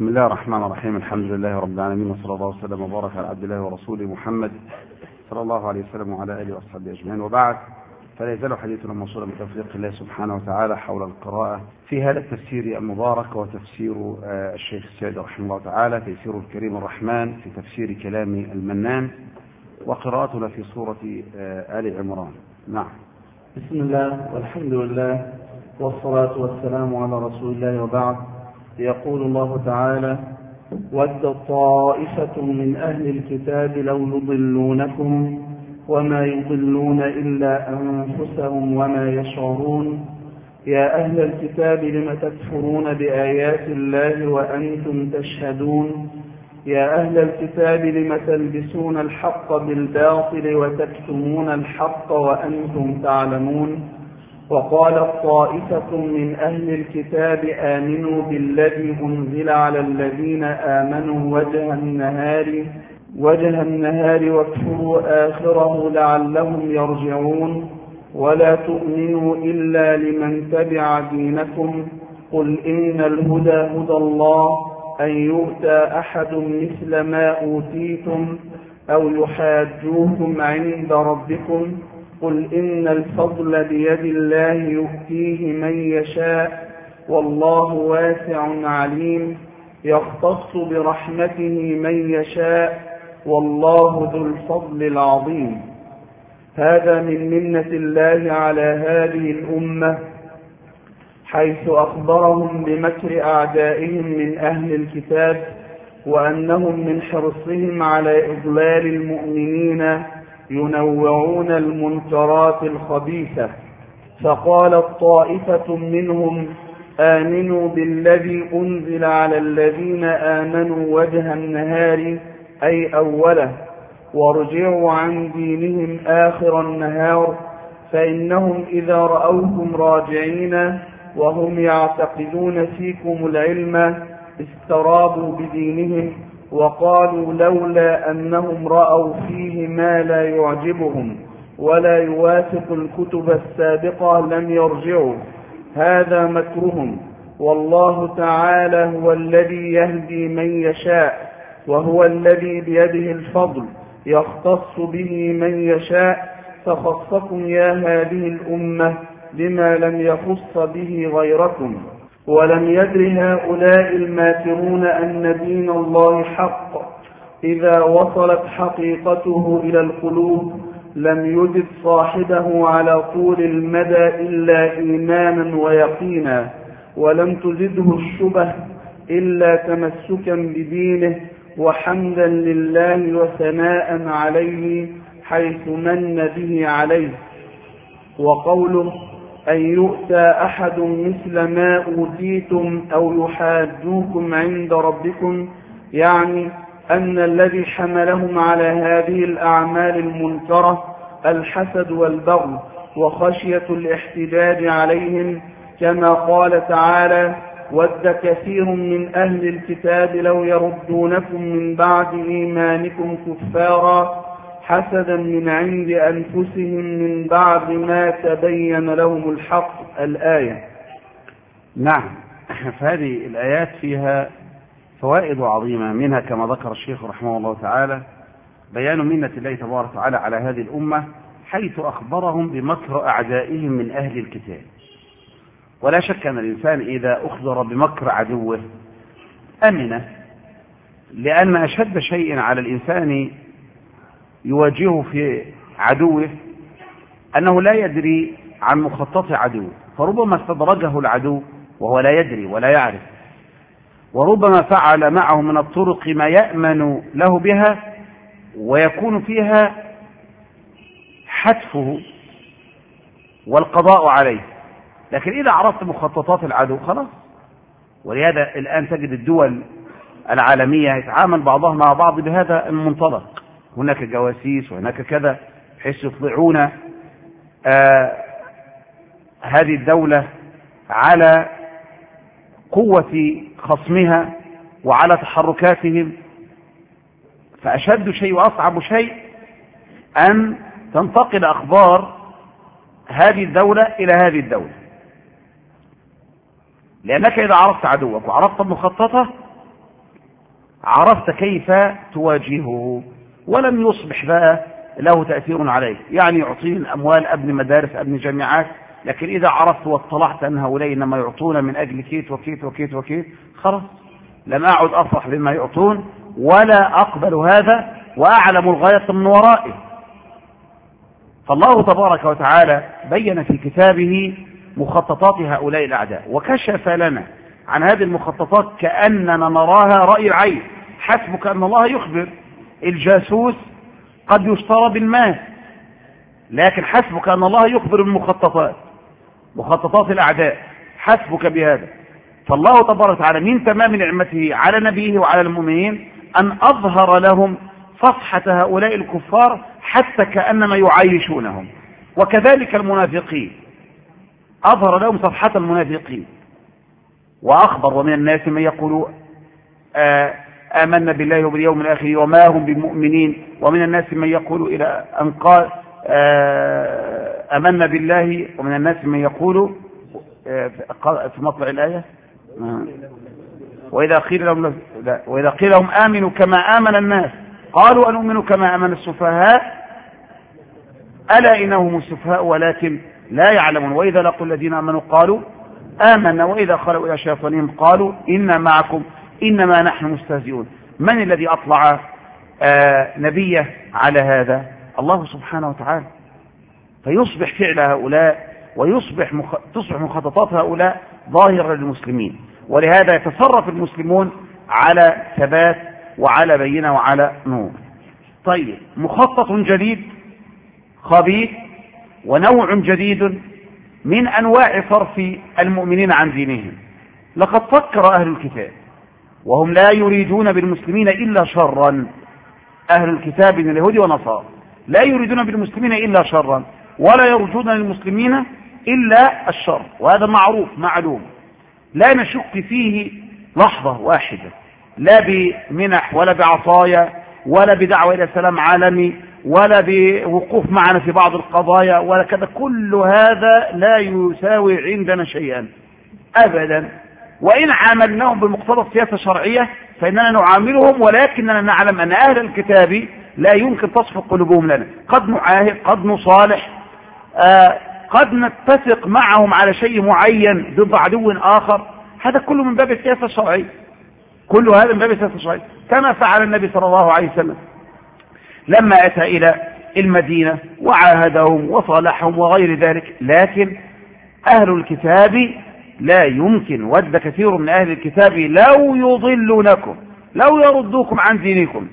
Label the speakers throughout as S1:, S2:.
S1: بسم الله الرحمن الرحيم. الحمد لله رب العالمين، وصلى الله وسلم وبارك على عبد الله ورسوله محمد صلى الله عليه وسلم وعلى آله وأصحابه أجمعين، وبعد، فلا يزال حديثنا موصولا بتوفيق الله سبحانه وتعالى حول القراءة في هذا التفسير المبارك، وتفسير الشيخ السعدي رحمه الله تعالى، تيسير الكريم الرحمن في تفسير كلام المنان، وقراءتنا في سورة آل عمران. نعم.
S2: بسم الله والحمد لله والصلاة والسلام على رسول الله، وبعد. يقول الله تعالى: ود طائفة من أهل الكتاب لو يضلونكم وما يضلون إلا أنفسهم وما يشعرون. يا أهل الكتاب لم تكفرون بآيات الله وأنتم تشهدون. يا أهل الكتاب لم تلبسون الحق بالباطل وتكتمون الحق وأنتم تعلمون. وقالت طائفة من أهل الكتاب آمنوا بالذي أنزل على الذين آمنوا وجه النهار واكفروا آخره لعلهم يرجعون. ولا تؤمنوا إلا لمن تبع دينكم. قل إن الهدى هدى الله أن يؤتى أحد مثل ما أوتيتم أو يحاجوكم عند ربكم. قل إن الفضل بيد الله يؤتيه من يشاء والله واسع عليم. يختص برحمته من يشاء والله ذو الفضل العظيم. هذا من منة الله على هذه الأمة، حيث أخبرهم بمكر أعدائهم من أهل الكتاب، وأنهم من حرصهم على إضلال المؤمنين ينوعون المنكرات الخبيثة. فقالت طائفة منهم آمنوا بالذي أنزل على الذين آمنوا وجه النهار أي أوله، وارجعوا عن دينهم آخر النهار، فإنهم إذا رأوكم راجعين وهم يعتقدون فيكم العلم استرابوا بدينهم، وقالوا لولا أنهم رأوا فيه ما لا يعجبهم ولا يوافق الكتب السابقة لم يرجعوا. هذا مكرهم، والله تعالى هو الذي يهدي من يشاء، وهو الذي بيده الفضل يختص به من يشاء. فخصكم يا هذه الأمة بما لم يخص به غيركم. ولم يدر هؤلاء الماكرون أن دين الله حق. إذا وصلت حقيقته إلى القلوب لم يجد صاحبه على طول المدى إلا إيمانا ويقينا، ولم تزده الشبه إلا تمسكا بدينه وحمدا لله وثناء عليه حيث من به عليه. وقوله أن يؤتى أحد مثل ما أوتيتم أو يحاجوكم عند ربكم، يعني أن الذي حملهم على هذه الأعمال المنكرة الحسد والبغي وخشية الاحتجاج عليهم، كما قال تعالى: ود كثير من أهل الكتاب لو يردونكم من بعد إيمانكم كفارا حسدا من عند أنفسهم من بعد ما تبين لهم الحق. الآية.
S1: نعم. فهذه الآيات فيها فوائد عظيمة، منها كما ذكر الشيخ رحمه الله تعالى بيان منة الله تبارك وتعالى على هذه الأمة، حيث أخبرهم بمكر أعدائهم من أهل الكتاب. ولا شك أن الإنسان إذا أخبر بمكر عدوه أمنه، لأن أشد شيء على الإنسان يواجهه في عدوه أنه لا يدري عن مخطط عدوه، فربما استدرجه العدو وهو لا يدري ولا يعرف، وربما فعل معه من الطرق ما يأمن له بها ويكون فيها حتفه والقضاء عليه. لكن إذا عرفت مخططات العدو خلاص. ولهذا الآن تجد الدول العالمية يتعامل بعضها مع بعض بهذا المنطلق، هناك جواسيس وهناك كذا، بحيث يطلعون هذه الدولة على قوة خصمها وعلى تحركاتهم. فأشد شيء وأصعب شيء أن تنتقل أخبار هذه الدولة إلى هذه الدولة، لأنك إذا عرفت عدوك وعرفت مخططه عرفت كيف تواجهه، ولم يصبح بقى له تأثير عليك، يعني يعطيني الأموال، أبني مدارس، أبني جامعات، لكن إذا عرفت واطلعت أن هؤلاء إنما يعطون من أجل كيت وكيت وكيت وكيت، خلاص لم أعد أفرح بما يعطون ولا أقبل هذا، وأعلم الغاية من ورائه. فالله تبارك وتعالى بين في كتابه مخططات هؤلاء الأعداء، وكشف لنا عن هذه المخططات كأننا نراها رأي العين. حسبك أن الله يخبر، الجاسوس قد يشترى بالمال، لكن حسبك أن الله يخبر المخططات، مخططات الأعداء، حسبك بهذا. فالله تبارك وتعالى من تمام نعمته على نبيه وعلى المؤمنين أن أظهر لهم صفحة هؤلاء الكفار حتى كأنما يعايشونهم، وكذلك المنافقين أظهر لهم صفحة المنافقين وأخبر: ومن الناس من يقول آمنا بالله وباليوم الآخر وما هم بمؤمنين، ومن الناس من يقول إلى أن قال آمنا بالله، ومن الناس من يقول في مطلع الآية وإذا قيل لهم آمنوا كما آمن الناس قالوا أنؤمن كما آمن السفهاء ألا إنهم السفهاء ولكن لا يعلمون، وإذا لقوا الذين آمنوا قالوا آمنا وإذا خلوا إلى شياطينهم قالوا إنا معكم إنما نحن مستهزئون. من الذي أطلع نبيه على هذا؟ الله سبحانه وتعالى. فيصبح فعل هؤلاء تصبح مخططات هؤلاء ظاهرة للمسلمين، ولهذا يتصرف المسلمون على ثبات وعلى بينة وعلى نور. طيب، مخطط جديد خبيث ونوع جديد من أنواع صرف المؤمنين عن دينهم. لقد فكر أهل الكتاب وهم لا يريدون بالمسلمين إلا شرا، أهل الكتاب من اليهود والنصارى لا يريدون بالمسلمين إلا شرا ولا يرجون للمسلمين إلا الشر، وهذا معروف معلوم لا نشك فيه لحظة واحدة، لا بمنح ولا بعطايا ولا بدعوة إلى سلام عالمي ولا بوقوف معنا في بعض القضايا ولا كذا، كل هذا لا يساوي عندنا شيئا أبدا. وإن عاملناهم بمقتضى السياسة الشرعية فإننا نعاملهم، ولكننا نعلم أن أهل الكتاب لا يمكن تصفق قلوبهم لنا، قد نعاهد، قد نصالح، قد نتفق معهم على شيء معين ضد عدو آخر، هذا كله من باب السياسة الشرعية، كل هذا من باب السياسة الشرعية، كما فعل النبي صلى الله عليه وسلم لما أتى إلى المدينة وعاهدهم وصالحهم وغير ذلك. لكن أهل الكتاب لا يمكن، ود كثير من أهل الكتاب لو يضلونكم لو يردوكم عن دينكم،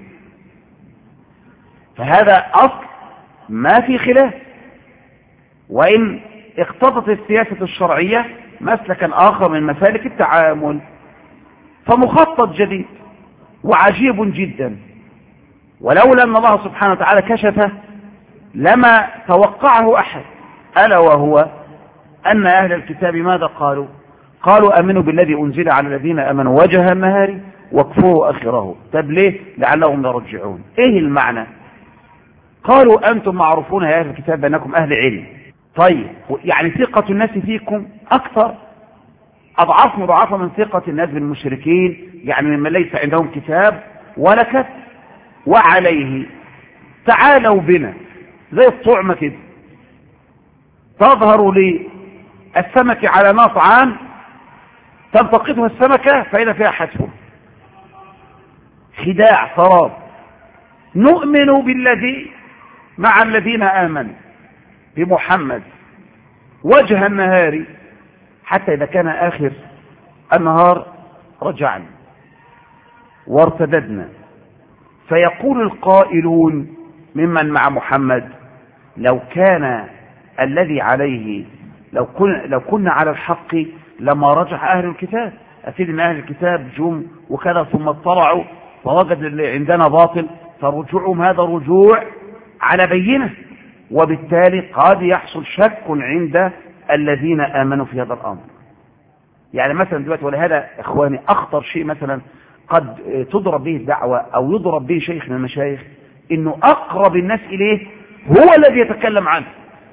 S1: فهذا أصل ما في خلاف. وإن اقتضت السياسة الشرعية مسلكا آخر من مسالك التعامل، فمخطط جديد وعجيب جدا، ولولا أن الله سبحانه وتعالى كشفه لما توقعه أحد، ألا وهو أن أهل الكتاب ماذا قالوا؟ قالوا آمنوا بالذي أنزل على الذين آمنوا وجه النهار واكفروا آخره. طب ليه؟ لعلهم يرجعون. إيه المعنى؟ قالوا أنتم معروفون يا أهل الكتاب بأنكم أهل علم. طيب، يعني ثقة الناس فيكم أكثر أضعاف مضاعفة من ثقة الناس بالمشركين، يعني ممن ليس عندهم كتاب ولا كتب. وعليه تعالوا بنا زي الطعمة كده، تظهر للسمك على نصعان تلتقطها السمكة فإذا فيها حتف، خداع سراب. نؤمن بالذي مع الذين آمنوا بمحمد وجه النهار حتى إذا كان آخر النهار رجعنا وارتددنا. فيقول القائلون ممن مع محمد لو كان الذي عليه لو كنا على الحق لما رجع أهل الكتاب. أكيد أن أهل الكتاب جم وكذا ثم اطلعوا فوجد اللي عندنا باطل، فرجوعهم هذا رجوع على بينه، وبالتالي قد يحصل شك عند الذين آمنوا في هذا الأمر. يعني مثلا دلوقتي، ولهذا إخواني أخطر شيء مثلا قد تضرب به الدعوة أو يضرب به شيخ من المشايخ، إنه أقرب الناس إليه هو الذي يتكلم عنه،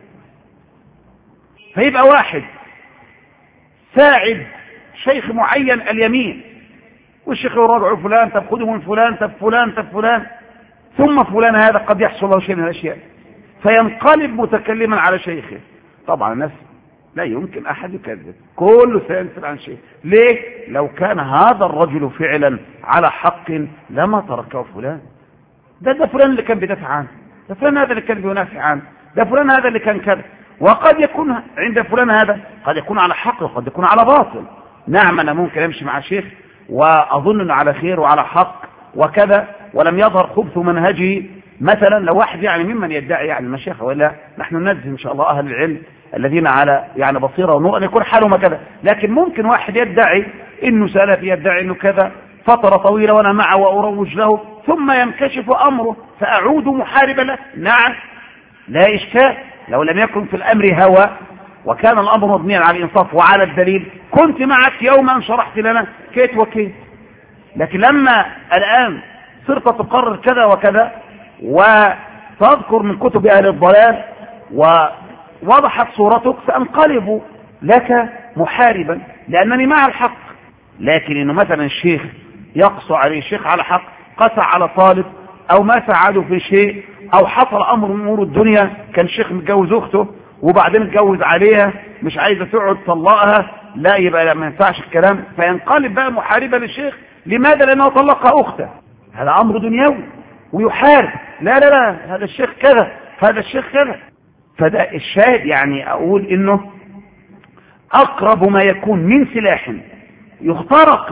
S1: فيبقى واحد ساعد شيخ معين اليمين والشيخ يراجع فلان، طب خذوا من فلان، طب فلان، طب فلان، ثم فلان هذا قد يحصل له شيء من الأشياء فينقلب متكلما على شيخه. طبعا الناس لا يمكن أحد يكذب، كله سينسل عن شيء. ليه؟ لو كان هذا الرجل فعلا على حق لما تركه فلان. ده فلان اللي كان بيدافع عنه، ده فلان هذا اللي كان بينافع عنه، ده فلان هذا اللي كان كذا. وقد يكون عند فلان هذا قد يكون على حق وقد يكون على باطل. نعم أنا ممكن أمشي مع شيخ وأظن أنه على خير وعلى حق وكذا ولم يظهر خبث منهجه، مثلا لو واحد يعني ممن يدعي يعني المشيخة، ولا نحن ننزل إن شاء الله أهل العلم الذين على يعني بصيرة ونور أن يكون حالهم كذا. لكن ممكن واحد يدعي إنه سلفي، يدعي إنه كذا فترة طويلة وأنا معه وأروج له، ثم ينكشف أمره فأعود محاربا له. نعم لا إشكال، لو لم يكن في الأمر هوى وكان الأمر مبنيا على الإنصاف وعلى الدليل كنت معك يوم أن شرحت لنا كيت وكيت. لكن لما الآن صرت تقرر كذا وكذا وتذكر من كتب أهل الضلال ووضحت صورتك سأنقلب لك محاربا لأنني مع الحق. لكن إنه مثلا الشيخ يقص عليه، الشيخ على حق قسى على طالب أو ما ساعده في شيء أو حصل أمر من أمور الدنيا، كان الشيخ متجوز أخته وبعدين اتجوز عليها مش عايزة تقعد طلقها، لا يبقى ما ينفعش الكلام، فينقلب بقى محاربا للشيخ. لماذا؟ لأنه طلق أخته، هذا أمر دنيوي ويحارب. لا لا لا، هذا الشيخ كذا، هذا الشيخ كذا. فده الشاهد، يعني أقول إنه أقرب ما يكون من سلاح تخترق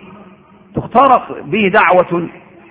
S1: به دعوة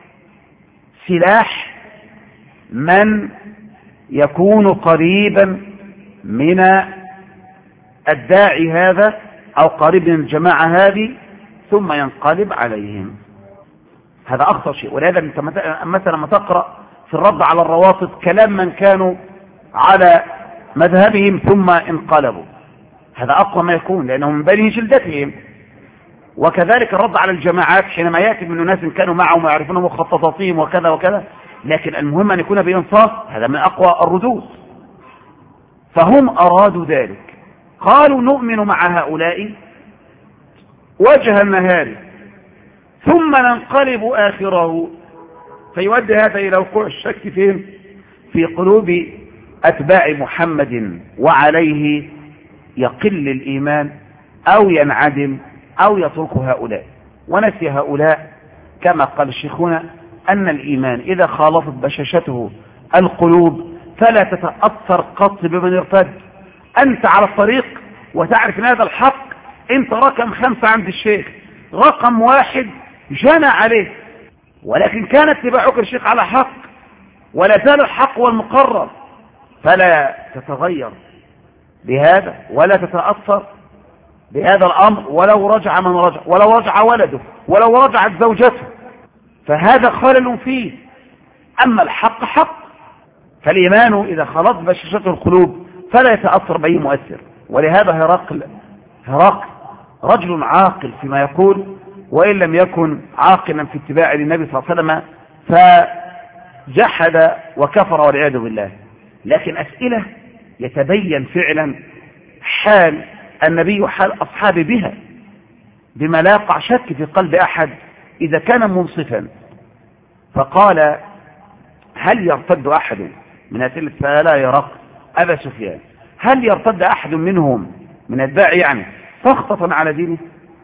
S1: سلاح من يكون قريبا من الداعي هذا أو قريب من الجماعة هذه ثم ينقلب عليهم. هذا أخطر شيء. ولهذا أنت مثلا ما تقرأ في الرد على الروافض كلام من كانوا على مذهبهم ثم انقلبوا، هذا أقوى ما يكون لأنهم من بني جلدتهم. وكذلك الرد على الجماعات حينما يأتي من ناس كانوا معهم ويعرفون مخططاتهم وكذا وكذا، لكن المهم أن يكون بإنصاف، هذا من أقوى الردود. فهم أرادوا ذلك، قالوا نؤمن مع هؤلاء وجه النهار ثم ننقلب آخره، فيؤدي هذا إلى وقوع الشك فيهم في قلوب أتباع محمد، وعليه يقل الإيمان أو ينعدم أو يترك هؤلاء. ونسي هؤلاء كما قال شيخنا أن الإيمان إذا خالطت بشاشته القلوب فلا تتأثر قط بمن ارتد. أنت على الطريق وتعرف أن هذا الحق، أنت رقم 5 عند الشيخ، رقم 1 جنى عليه، ولكن كان اتباعك الشيخ على حق ولا زال الحق والمقرر، فلا تتغير بهذا ولا تتأثر بهذا الأمر ولو رجع من رجع، ولو رجع ولده، ولو رجعت زوجته، فهذا خلل فيه. أما الحق حق، فالإيمان إذا خلط بشاشته القلوب فلا يتأثر بأي مؤثر. ولهذا هرقل رجل عاقل فيما يقول، وإن لم يكن عاقلا في اتباع النبي صلى الله عليه وسلم فجحد وكفر والعياذ بالله. لكن أسئلة يتبين فعلا حال النبي وحال أصحابه بها بما لا يقع شك في قلب أحد إذا كان منصفا. فقال هل يرتد أحد من أسئلة فلا يرق أبا سفيان، هل يرتد أحد منهم من الداعي يعني سخطة على دينه،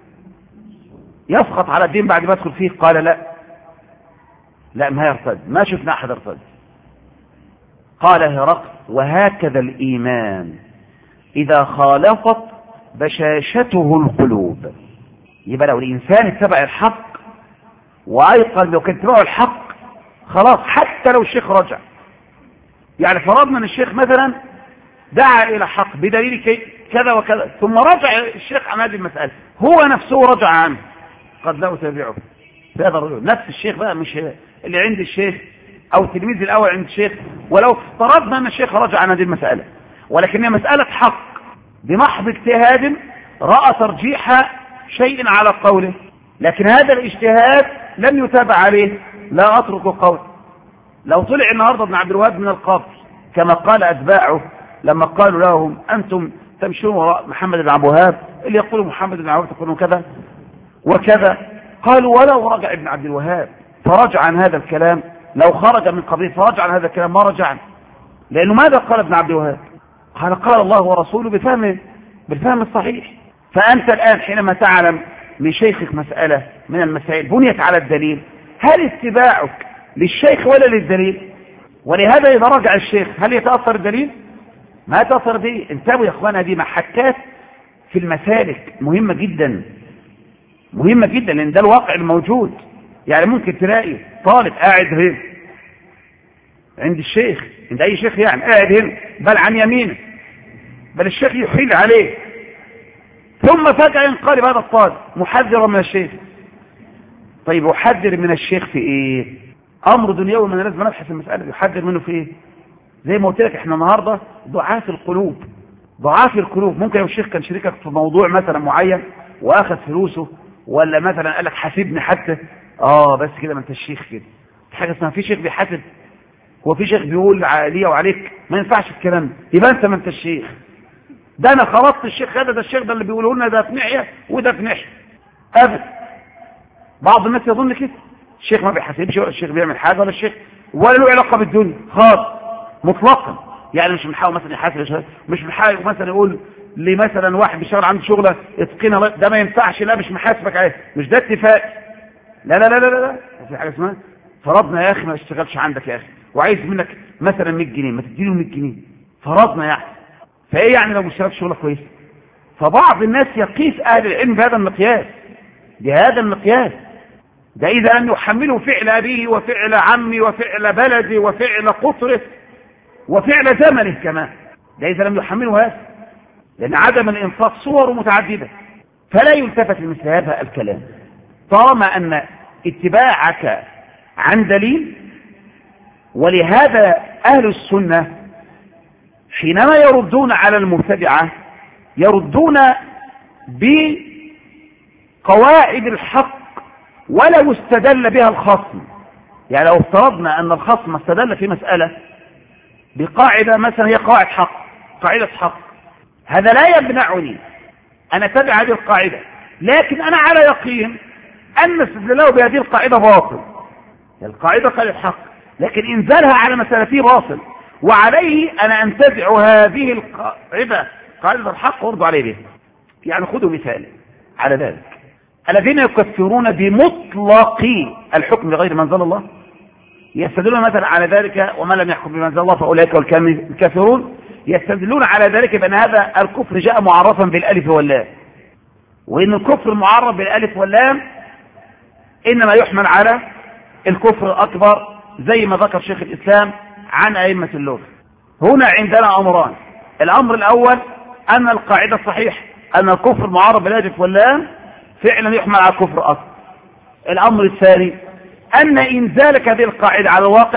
S1: يسخط على الدين بعد ما يدخل فيه؟ قال لا ما يرتد، ما شفنا أحد ارتد. قال هرقل وهكذا الإيمان إذا خالفت بشاشته القلوب. يبقى لو الإنسان اتبع الحق وأيقن لو كان اتبعه الحق خلاص، حتى لو الشيخ رجع، يعني فرضنا أن الشيخ مثلا دعا إلى حق بدليل كذا وكذا ثم رجع الشيخ عن هذه المسألة، هو نفسه رجع عنه، قد لا أتابعه في هذا الرجل. نفس الشيخ بقى، مش اللي عند الشيخ أو التلميذ الأول عند الشيخ، ولو افترضنا أن الشيخ رجع عن هذه المسألة، ولكنها مسألة حق بمحض اجتهاد رأى ترجيح شيء على قوله، لكن هذا الاجتهاد لم يتابع عليه، لا أترك قول. لو طلع النهارده ابن عبد الوهاب من القبر كما قال أتباعه لما قالوا لهم أنتم تمشون وراء محمد بن عبد الوهاب، اللي يقول محمد بن عبد الوهاب تقولون كذا وكذا، قالوا ولو رجع ابن عبد الوهاب فرجع عن هذا الكلام، لو خرج من قبله فرجع عن هذا الكلام ما رجعنا، لأنه ماذا قال ابن عبد الوهاب؟ قال الله ورسوله بالفهم الصحيح. فأنت الآن حينما تعلم من شيخك مسألة من المسائل بنيت على الدليل، هل اتباعك للشيخ ولا للدليل؟ ولهذا إذا رجع الشيخ هل يتأثر الدليل؟ ما تأثر دي. انتبهوا يا اخوانا، دي محكات في المسالك مهمة جدا، مهمة جدا، لأن ده الواقع الموجود. يعني ممكن تلاقي طالب قاعد هنا عند الشيخ، عند أي شيخ يعني، قاعد هنا بل عن يمينه، بل الشيخ يحيل عليه، ثم فجأة ينقلب هذا الطالب محذرا من الشيخ. طيب يحذر من الشيخ في ايه؟ امر دنيوي، من لازم نبحث المسألة، يحذر منه في ايه؟ زي ما قلت لك احنا النهارده ضعاف القلوب، ضعاف القلوب. ممكن لو الشيخ كان شريكك في موضوع مثلا معين واخذ فلوسه، ولا مثلا قال لك حاسبني حتى، بس كده ما انت الشيخ كده. حاجه اسمها في شيخ بيحاسب، هو في شيخ بيقول عليا وعليك؟ ما ينفعش الكلام ده، يبقى انت ما انت الشيخ. ده انا خلطت الشيخ هذا، ده الشيخ ده اللي بيقولوا لنا ده في ناحيه وده في ناحيه. ابدا، بعض الناس يظن كده، الشيخ ما بيحاسبش ولا الشيخ بيعمل حاجه ولا الشيخ ولا له علاقه بالدنيا خالص مطلقا. يعني مش بنحاول مثلا يحاسب، مش بنحاول مثلا يقول لي مثلا واحد بيشتغل عنده شغله اتقنها، ده ما ينفعش، لا مش محاسبك عليه، مش ده اتفاق. لا لا لا لا لا، في حاجه اسمها فرضنا يا اخي ما اشتغلش عندك يا اخي، وعايز منك مثلا 100 جنيه، ما تديله 100 جنيه، فرضنا يعني. فايه يعني لو اشتغلت شغله كويسه؟ فبعض الناس يقيس اهل العلم بهذا المقياس، بهذا المقياس. ده اذا لم يحمله فعل ابيه وفعل عمي وفعل بلدي وفعل قطره وفعل زمنه كمان، ده اذا لم يحمله هذا، لان عدم الانصاف صور متعدده، فلا يلتفت لمثل هذا الكلام. طالما ان اتباعك عن دليل. ولهذا اهل السنه حينما يردون على المبتدعه يردون بقواعد الحق ولو استدل بها الخصم. يعني لو افترضنا ان الخصم استدل في مساله بقاعده مثلا هي قواعد حق، قاعده حق، هذا لا يمنعني ان اتبع هذه القاعده، لكن انا على يقين ان استدلاله بهذه القاعده باطل. القاعده قاعده حق، لكن انزالها على مسألته باطل، وعليه انا انتزع هذه القاعده، قاعده الحق، وارضوا عليه بها. يعني خذوا مثال على ذلك: الذين يكفرون بمطلق الحكم بغير ما انزل الله، يستدلون مثلا على ذلك ومن لم يحكم بما انزل الله فاولئك الكافرون، يستدلون على ذلك بان هذا الكفر جاء معرفا بالالف واللام، وان الكفر المعرف بالالف واللام انما يحمل على الكفر الاكبر، زي ما ذكر شيخ الاسلام عن ائمه اللغه. هنا عندنا امران: الامر الاول ان القاعده الصحيح ان الكفر المعرف بالالف واللام فعلا يحمل على كفر اكبر. الامر الثاني ان انزالك هذه القاعده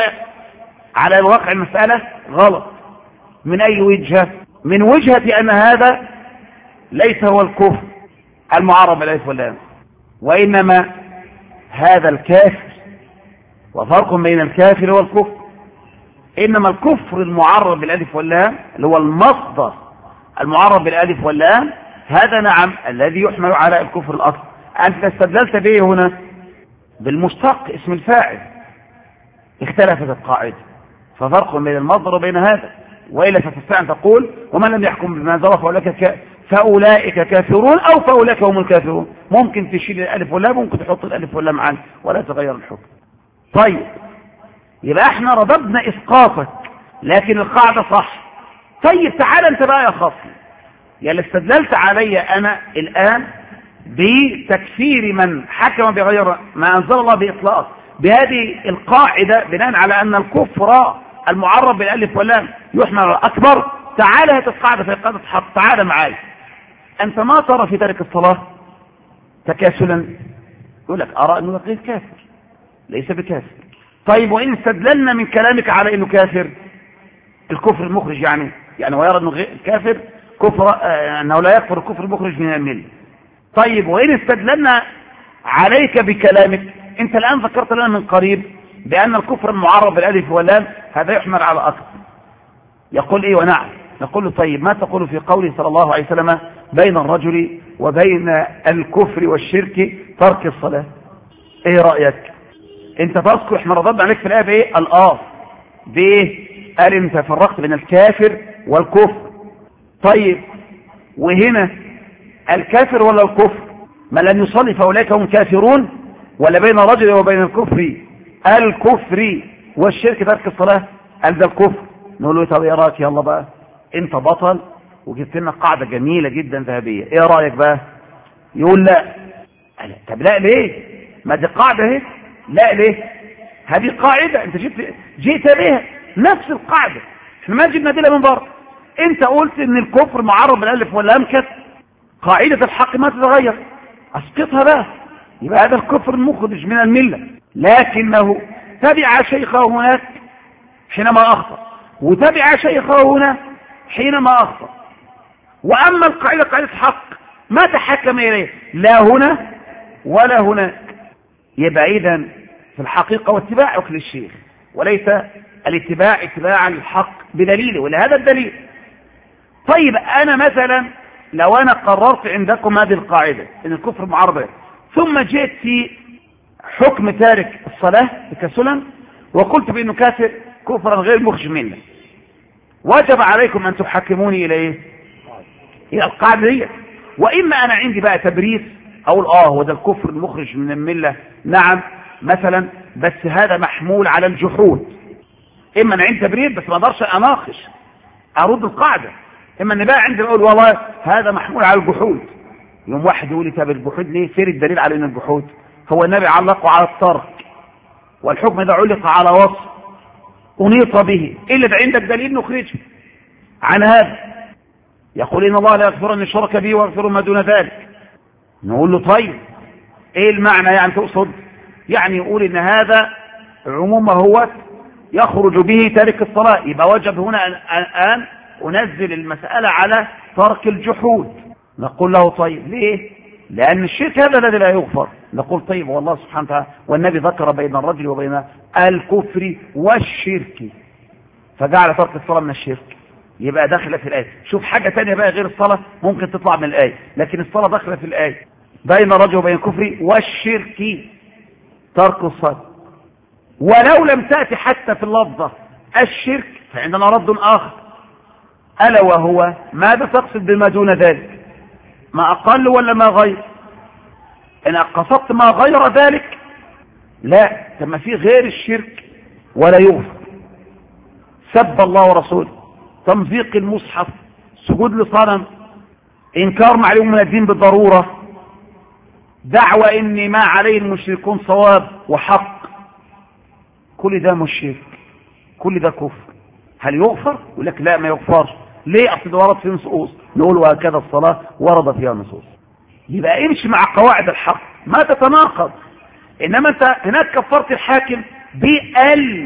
S1: على الواقع المساله غلط. من اي وجهه؟ من وجهه ان هذا ليس هو الكفر المعرف بالالف واللام، وانما هذا الكافر، وفرق بين الكافر والكفر. انما الكفر المعرف بالالف واللام اللي هو المصدر المعرف بالالف واللام، هذا نعم الذي يحمل على الكفر الاصغر. انت استدللت به هنا بالمشتق اسم الفاعل، اختلفت القاعده، ففرق بين المصدر وبين هذا. والا فتستطيع ان تقول ومن لم يحكم بما انزل فاولئك كافرون او فاولئك هم الكافرون. ممكن تشيل الالف واللام، ممكن تحط الالف واللام عنه ولا تغير الحكم. طيب، يبقى احنا رددنا اسقاطك، لكن القاعده صح. طيب تعال انت بقى يا خصم، يا اللي استدللت علي انا الان بتكفير من حكم بغير ما انزل الله باطلاق بهذه القاعده، بناء على ان الكفر المعرب بالالف واللام يحمل على اكبر. تعال هات القاعده في قاعده حق، تعال معايا. انت ما ترى في ترك الصلاه تكاسلا؟ يقول لك ارى انه غير كافر، ليس بكافر. طيب وان استدللنا من كلامك على انه كافر، الكفر المخرج يعني ويرى انه غير كافر، كفر انه لا يكفر الكفر المخرج من المله. طيب وان استدللنا عليك بكلامك، انت الان ذكرت لنا من قريب بان الكفر المعرب بالالف واللام هذا يحمل على اكبر. يقول ايه ونعم. نقول له طيب ما تقول في قوله صلى الله عليه وسلم بين الرجل وبين الكفر والشرك ترك الصلاه؟ ايه رأيك؟ انت تذكر احنا رددنا عليك في الآية بايه؟ بايه؟ قال انت فرقت بين الكافر والكفر. طيب وهنا الكافر ولا الكفر؟ من لم يصلي فأولئك هم كافرون، ولا بين الرجل وبين الكفر والشرك ترك الصلاة؟ قال ده الكفر. نقول له طب ايه رأيك؟ يلا بقى انت بطل وجبت لنا قاعدة جميلة جدا ذهبية، ايه رأيك بقى؟ يقول لا. طب لا ليه؟ ما دي قاعدة اهي. لا ليه؟ هذه قاعدة انت جئت بها نفس القاعدة، احنا ما جبنا دي من بره. انت قلت ان الكفر معرض بالالف واللام كده، قاعدة الحق ما تتغير، اسقطها بقى. يبقى هذا الكفر المخرج من الملة، لكنه تبع شيخه هناك حينما اخطأ، وتبع شيخه هنا حينما اخطأ. واما القاعدة قاعدة حق ما تحكم اليه لا هنا ولا هناك. يبقى اذا في الحقيقة واتباعك للشيخ وليس الاتباع اتباعا للحق بدليله ولا هذا الدليل. طيب انا مثلا لو انا قررت عندكم هذه القاعدة ان الكفر معرض، ثم جئت في حكم تارك الصلاة تكسلا وقلت بانه كافر كفرا غير مخرج منه، وجب عليكم ان تحكموني الى ايه؟ الى القاعدة دي. واما انا عندي بقى تبرير اقول هو ده الكفر المخرج من الملة، نعم مثلا، بس هذا محمول على الجحود. اما انا عندي تبرير بس ما اقدرش اناقش ارد القاعدة، اما ان بقى عندي اقول والله هذا محمول على الجحود. يوم واحد يقول لي طب الجحود ليه؟ فين الدليل على ان الجحود؟ هو النبي علقه على الترك، والحكم اذا علق على وصف انيط به، الا ده عندك دليل نخرجه عن هذا. يقول ان الله لا يغفر ان يشرك به ويغفر ما دون ذلك. نقول له طيب ايه المعنى يعني تقصد؟ يعني يقول ان هذا عموما هو يخرج به تارك الصلاة، يبقى وجب هنا ان انزل المسألة على ترك الجحود. نقول له طيب ليه؟ لان الشرك هذا الذي لا يغفر. نقول طيب والله سبحانه وتعالى والنبي ذكر بين الرجل وبين الكفر والشرك فجعل ترك الصلاة من الشرك، يبقى داخله في الآية. شوف حاجة تانية بقى غير الصلاة ممكن تطلع من الآية، لكن الصلاة داخله في الآية. بين الرجل وبين الكفر والشرك ترك الصلاة، ولو لم تأتي حتى في اللفظة الشرك فعندنا رد آخر، ألا وهو ماذا تقصد بما دون ذلك؟ ما أقل ولا ما غير؟ إن قصدت ما غير ذلك لا، كما في غير الشرك ولا يغفر، سب الله ورسوله، تمزيق المصحف، سجود لصنم، إنكار معلوم من الدين بالضرورة، دعوة إني ما عليه المشركون صواب وحق، كل ده مش شرك، كل ده كفر. هل يغفر؟ يقول لك لا ما يغفرش. ليه؟ أصل ورد فيه نصوص. نقول وهكذا الصلاة ورد فيها نصوص. يبقى امشي مع قواعد الحق ما تتناقض. إنما أنت هناك كفرت الحاكم بأل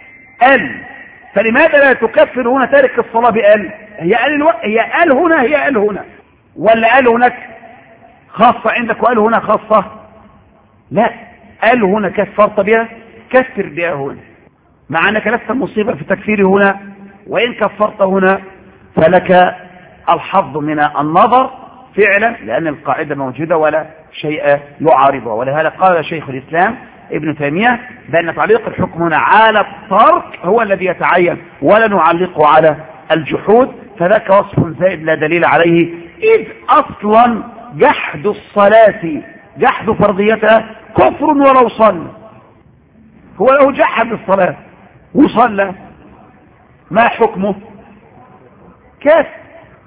S1: فلماذا لا تكفر هنا تارك الصلاة بأل؟ هي أل هنا، هي أل هنا، ولا أل هناك خاصة عندك وأل هنا خاصة؟ لا، أل هنا كفرت بها كفر بها هنا، مع أنك لست مصيبة في تكفير هنا، وإن كفرت هنا فلك الحظ من النظر فعلا لأن القاعدة موجودة ولا شيء يعارضها. ولهذا قال شيخ الإسلام ابن تيمية بأن تعليق الحكم هنا على الترك هو الذي يتعين ولا نعلقه على الجحود، فذاك وصف زائد لا دليل عليه، إذ أصلا جحد الصلاة جحد فرضيتها كفر ولو صلى. هو لو جحد الصلاة وصلى ما حكمه؟ كافر.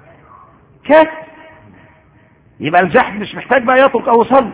S1: يبقى الجحد مش محتاج بقى يترك أو يصلي.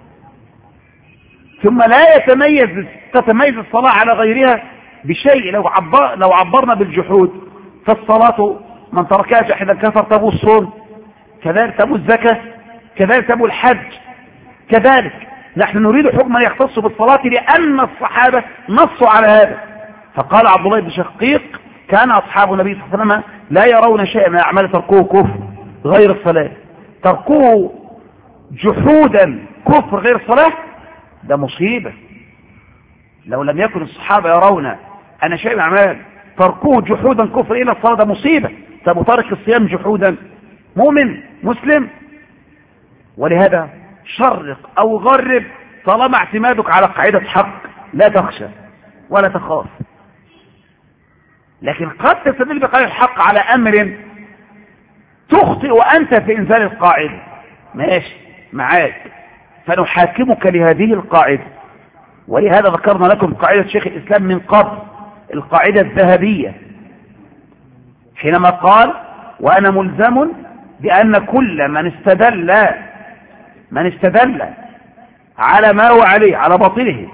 S1: ثم لا تتميز الصلاة على غيرها بشيء. لو عبرنا بالجحود فالصلاة من تركها جحدا كفر، تبو الصوم كذلك، تبو الزكاة كذلك، تبو الحج كذلك. نحن نريد حكما يختص بالصلاة لأن الصحابة نصوا على هذا. فقال عبد الله بن شقيق كان أصحاب النبي صلى الله عليه وسلم لا يرون شيئا من أعمال تركوه كفر غير الصلاة. تركوه جحودا كفر غير الصلاة ده مصيبة. لو لم يكن الصحابة يرون أن شيء من أعمال تركوه جحودا كفر إلى الصلاة ده مصيبة. طب ترك الصيام جحودا مؤمن مسلم؟ ولهذا شرق أو غرب طالما اعتمادك على قاعدة حق لا تخشى ولا تخاف. لكن قد تستدل بقاعدة الحق على أمر تخطئ وأنت في إنزال القاعدة، ماشي معاك، فنحاكمك لهذه القاعدة. ولهذا ذكرنا لكم قاعدة شيخ الإسلام من قبل، القاعدة الذهبية، حينما قال: وأنا ملزم بأن كل من استدل على ما هو عليه على باطله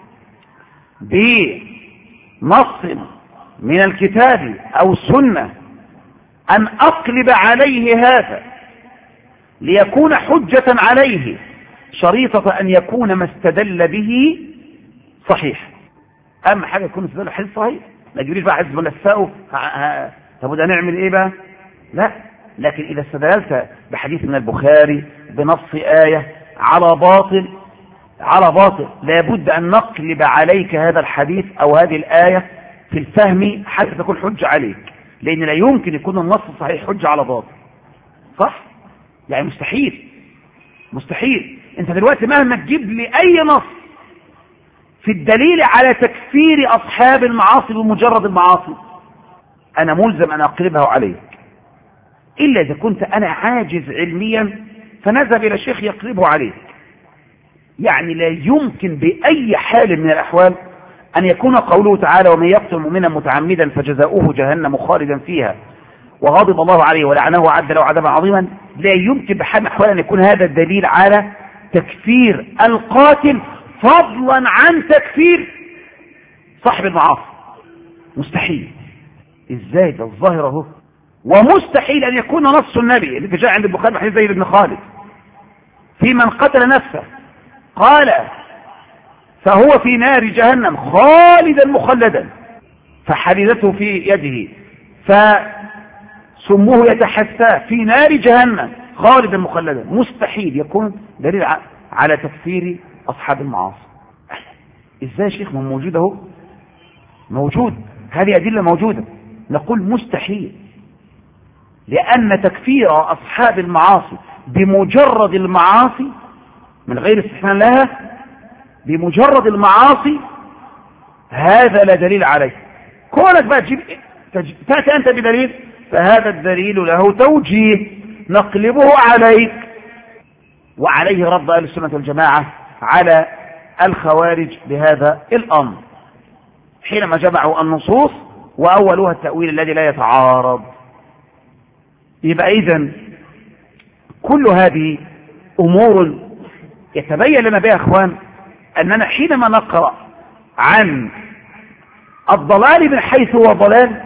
S1: بنص من الكتاب أو السنة أن أقلب عليه هذا ليكون حجة عليه، شريطة أن يكون ما استدل به صحيح. أهم حاجة يكون استدل الحديث صحيح، لا تجريش بقى حديث ملفقه طب وده نعمل إيه بقى؟ لا، لكن إذا استدلت بحديث من البخاري بنص آية على باطل لابد أن نقلب عليك هذا الحديث أو هذه الآية في الفهم حتى تكون حجة عليك، لأن لا يمكن يكون النص الصحيح حجة على باطل، صح؟ يعني مستحيل. انت دلوقتي مهما تجيب لي اي نص في الدليل على تكفير اصحاب المعاصي بمجرد المعاصي، انا ملزم ان اقلبها عليك، الا اذا كنت انا عاجز علميا فنذهب الى شيخ يقلبه عليك. يعني لا يمكن باي حال من الاحوال ان يكون قوله تعالى: ومن يقتل مؤمنا متعمدا فجزاؤه جهنم خالدا فيها وغضب الله عليه ولعنه وأعد له عذابا عظيما، لا يمكن بحال من الأحوال أن يكون هذا الدليل على تكفير القاتل فضلا عن تكفير صاحب المعاصي. مستحيل. ازاي؟ ده الظاهر اهو. ومستحيل ان يكون نص النبي اللي جاء عند البخاري حديث زيد بن خالد في من قتل نفسه قال فهو في نار جهنم خالدا مخلدا فحديدته في يده فسموه يتحسى في نار جهنم خالدا مخلدا. مستحيل يكون دليل على تكفير اصحاب المعاصي. ازاي يا شيخ؟ من موجود اهو، موجود، هذه ادله موجوده. نقول مستحيل، لان تكفير اصحاب المعاصي بمجرد المعاصي من غير استثناء لها، بمجرد المعاصي، هذا لا دليل عليه. كونك بقى تأتي أنت بدليل فهذا الدليل له توجيه نقلبه عليك. وعليه رد أهل السنة والجماعة على الخوارج بهذا الأمر حينما جمعوا النصوص وأولوها التأويل الذي لا يتعارض. يبقى إذن كل هذه أمور يتبين لنا بها أخوان أننا حينما نقرأ عن الضلال من حيث هو ضلال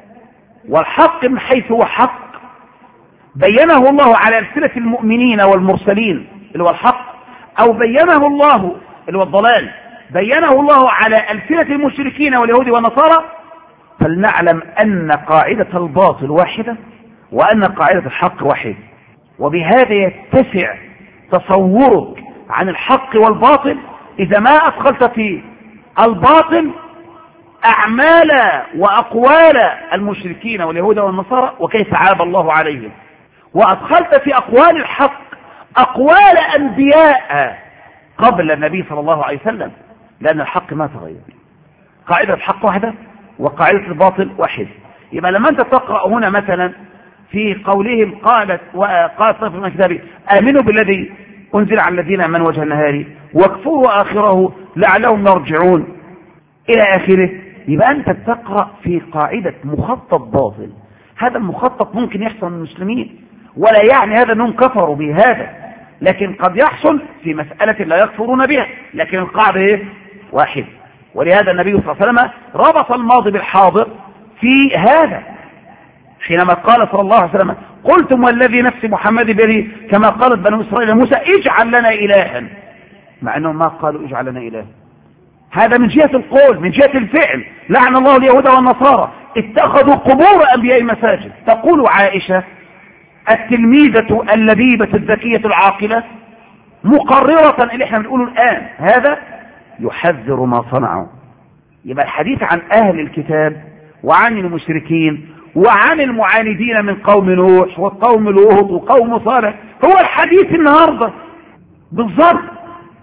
S1: والحق من حيث هو حق بينه الله على ألسنة المؤمنين والمرسلين اللي هو الحق، أو بينه الله اللي هو الضلال بينه الله على ألسنة المشركين واليهود والنصارى، فلنعلم أن قاعدة الباطل واحدة وأن قاعدة الحق واحدة. وبهذا يتسع تصورك عن الحق والباطل إذا ما أدخلت في الباطل أعمال وأقوال المشركين واليهود والنصارى وكيف عاب الله عليهم، وأدخلت في أقوال الحق أقوال أنبياء قبل النبي صلى الله عليه وسلم، لأن الحق ما تغير، قاعدة الحق واحدة وقاعدة الباطل واحدة. يبقى لما أنت تقرأ هنا مثلا في قولهم قالت طائفة من الكتاب آمنوا بالذي أنزل على الذين آمنوا وجه النهار واكفروا آخره لعلهم يرجعون إلى آخره، يبقى أنت تقرأ في قاعدة مخطط باطل. هذا المخطط ممكن يحصل من المسلمين ولا يعني هذا أنهم كفروا بهذا، لكن قد يحصل في مسألة لا يكفرون بها، لكن القاعدة واحد. ولهذا النبي صلى الله عليه وسلم ربط الماضي بالحاضر في هذا حينما قال صلى الله عليه وسلم قلتم والذي نفس محمد بيده كما قالت بنو إسرائيل موسى اجعل لنا إلها، مع أنهم ما قالوا اجعل لنا إله. هذا من جهة القول، من جهة الفعل لعن الله اليهود والنصارى اتخذوا قبور أنبياء مساجد. تقول عائشة التلميذة اللبيبة الذكية العاقلة مقررة اللي احنا بنقوله الآن، هذا يحذر ما صنعوا. يبقى الحديث عن أهل الكتاب وعن المشركين وعن المعاندين من قوم نوح وقوم لوط وقوم صالح هو الحديث النهاردة بالضبط.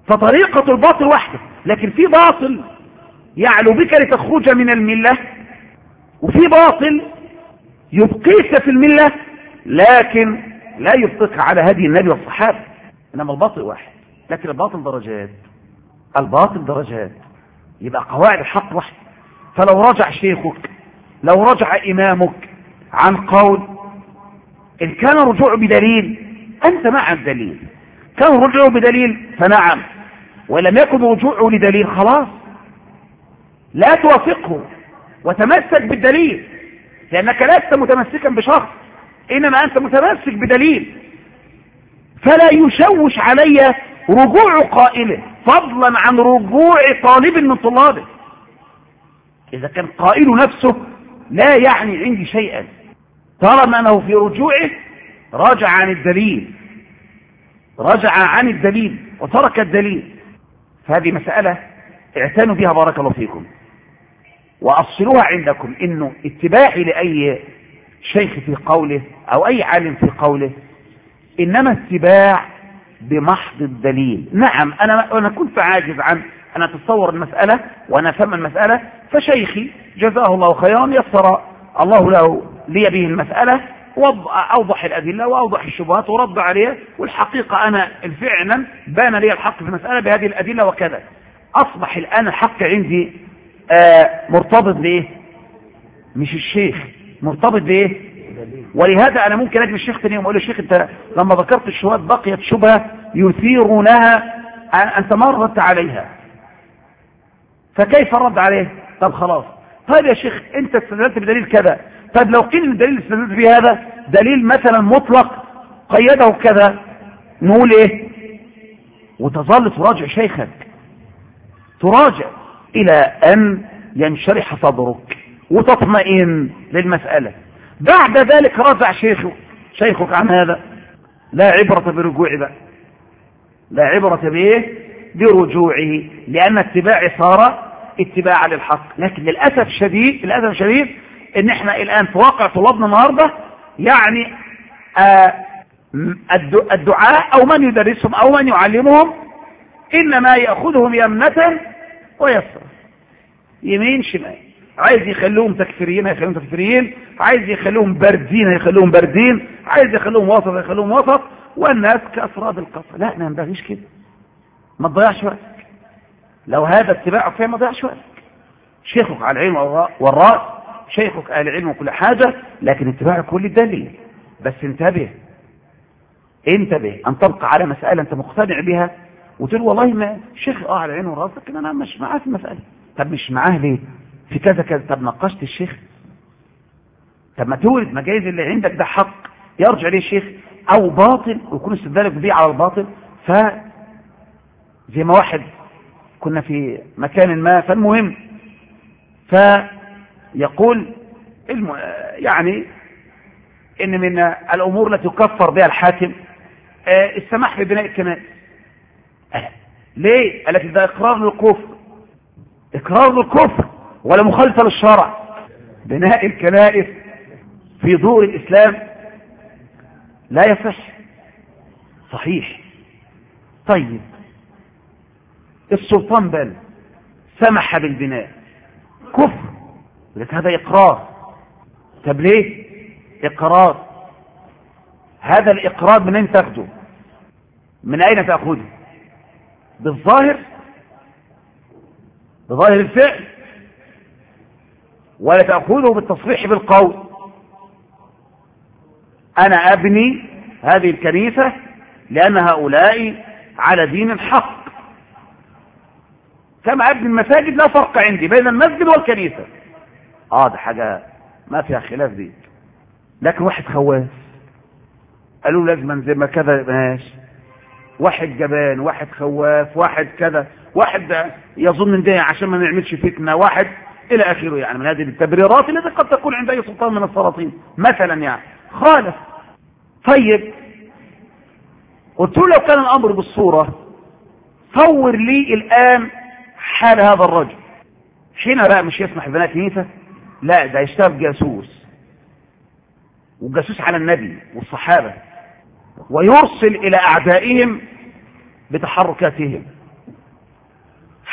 S1: فطريقة الباطل واحدة، لكن في باطل يعلو بك لتخرج من الملة، وفي باطل يبقيك في الملة لكن لا يبقيك على هدي النبي والصحابة. إنما الباطل واحد، لكن الباطل درجات. الباطل درجات، يبقى قواعد الحق واحدة. فلو رجع شيخك، لو رجع إمامك عن قول، إن كان رجوع بدليل أنت مع الدليل، كان رجوع بدليل فنعم، ولم يكن رجوعه لدليل خلاص لا توافقه وتمسك بالدليل، لأنك لست متمسكا بشخص، إنما أنت متمسك بدليل. فلا يشوش علي رجوع قائله فضلا عن رجوع طالب من طلابه. إذا كان قائل نفسه لا يعني عندي شيئا، طالما أنه في رجوعه رجع عن الدليل، رجع عن الدليل وترك الدليل. فهذه مسألة اعتنوا بها بارك الله فيكم، وأصلوها عندكم، إنه اتباعي لأي شيخ في قوله أو أي عالم في قوله إنما اتباع بمحض الدليل. نعم أنا كنت عاجز عن أن أتصور المسألة وأنا أفهم المسألة، فشيخي جزاه الله خيرا يسر الله له لي به المسألة، أوضح الأدلة وأوضح الشبهات ورد عليها، والحقيقة أنا فعلا بان لي الحق في المسألة بهذه الأدلة وكذا. أصبح الآن الحق عندي مرتبط بإيه؟ مش الشيخ، مرتبط بإيه؟ ولهذا أنا ممكن أجي الشيخ تاني يوم أقول له الشيخ أنت لما ذكرت الشبهات بقيت شبهة يثيرونها أنت ما ردت عليها، فكيف الرد عليه؟ طب خلاص، طيب يا شيخ أنت استدلت بدليل كذا، طيب لو قيل الدليل اللي استدلت به هذا دليل مثلا مطلق قيده كذا، نقول إيه؟ وتظل تراجع شيخك، تراجع إلى أن ينشرح صدرك وتطمئن للمسألة. بعد ذلك رجع شيخك عن هذا، لا عبرة برجوع بقى، لا عبرة بإيه؟ برجوعه، لأن اتباعي صار اتباع للحق. لكن للأسف الشديد إن احنا الآن في واقع طلابنا النهاردة يعني الدعاء أو من يدرسهم أو من يعلمهم إنما يأخذهم يمنة ويسرا، يمين شمال، عايز يخلوهم تكفيريين هيخلوهم تكفيريين، عايز يخلوهم باردين هيخلوهم باردين، عايز يخلوهم وسط هيخلوهم وسط، والناس كأسراب القصر. لا ما ينبغيش كده، ما تضيعش وقتك. لو هذا اتباعك فيه ما تضيعش وقتك. شيخك على العلم والرأس، شيخك على العلم وكل حاجة، لكن اتباعك كل الدليل. بس انتبه أن تبقى على مسألة أنت مقتنع بها وتقول والله ما شيخ على العلم والرأس لكن أنا مش معاه في المسألة. طب مش معاه ليه؟ في كذا كذا. طب ناقشت الشيخ؟ طب ما تورد مجاز اللي عندك ده حق يرجع ليه الشيخ أو باطل ويكون استدلالك بيه على الباطل. زي ما واحد كنا في مكان ما، فالمهم فيقول يعني إن من الأمور التي يكفر بها الحاكم السماح ببناء الكنائس. ليه؟ قال لك ده إقرار للكفر ولا مخالفة للشرع. بناء الكنائس في دور الإسلام لا يصح. صحيح. طيب السلطان بل سمح بالبناء، كفر، لك هذا إقرار. طب ليه إقرار؟ هذا الإقرار من أين تأخذه؟ من أين تأخذه؟ بالظاهر الفعل، ولا تأخذه بالتصريح بالقول؟ أنا أبني هذه الكنيسة لأن هؤلاء على دين الحق، كما أبني المساجد لا فرق عندي بين المسجد والكنيسة. ده حاجة ما فيها خلاف دي. لكن واحد خواف قالوا لازم زي ما كذا ماشي، واحد جبان، واحد خواف، واحد كذا، واحد يظن ان ده عشان ما نعملش فتنة، واحد الى اخره، يعني من هذه التبريرات التي قد تكون عند اي سلطان من السلاطين مثلا يعني خالف. طيب قلت له لو كان الامر بالصورة صور لي الان حال هذا الرجل حين بقى مش يسمح بناء كنيسة، لا ده يشتغل جاسوس، وجاسوس على النبي والصحابة، ويرسل إلى أعدائهم بتحركاتهم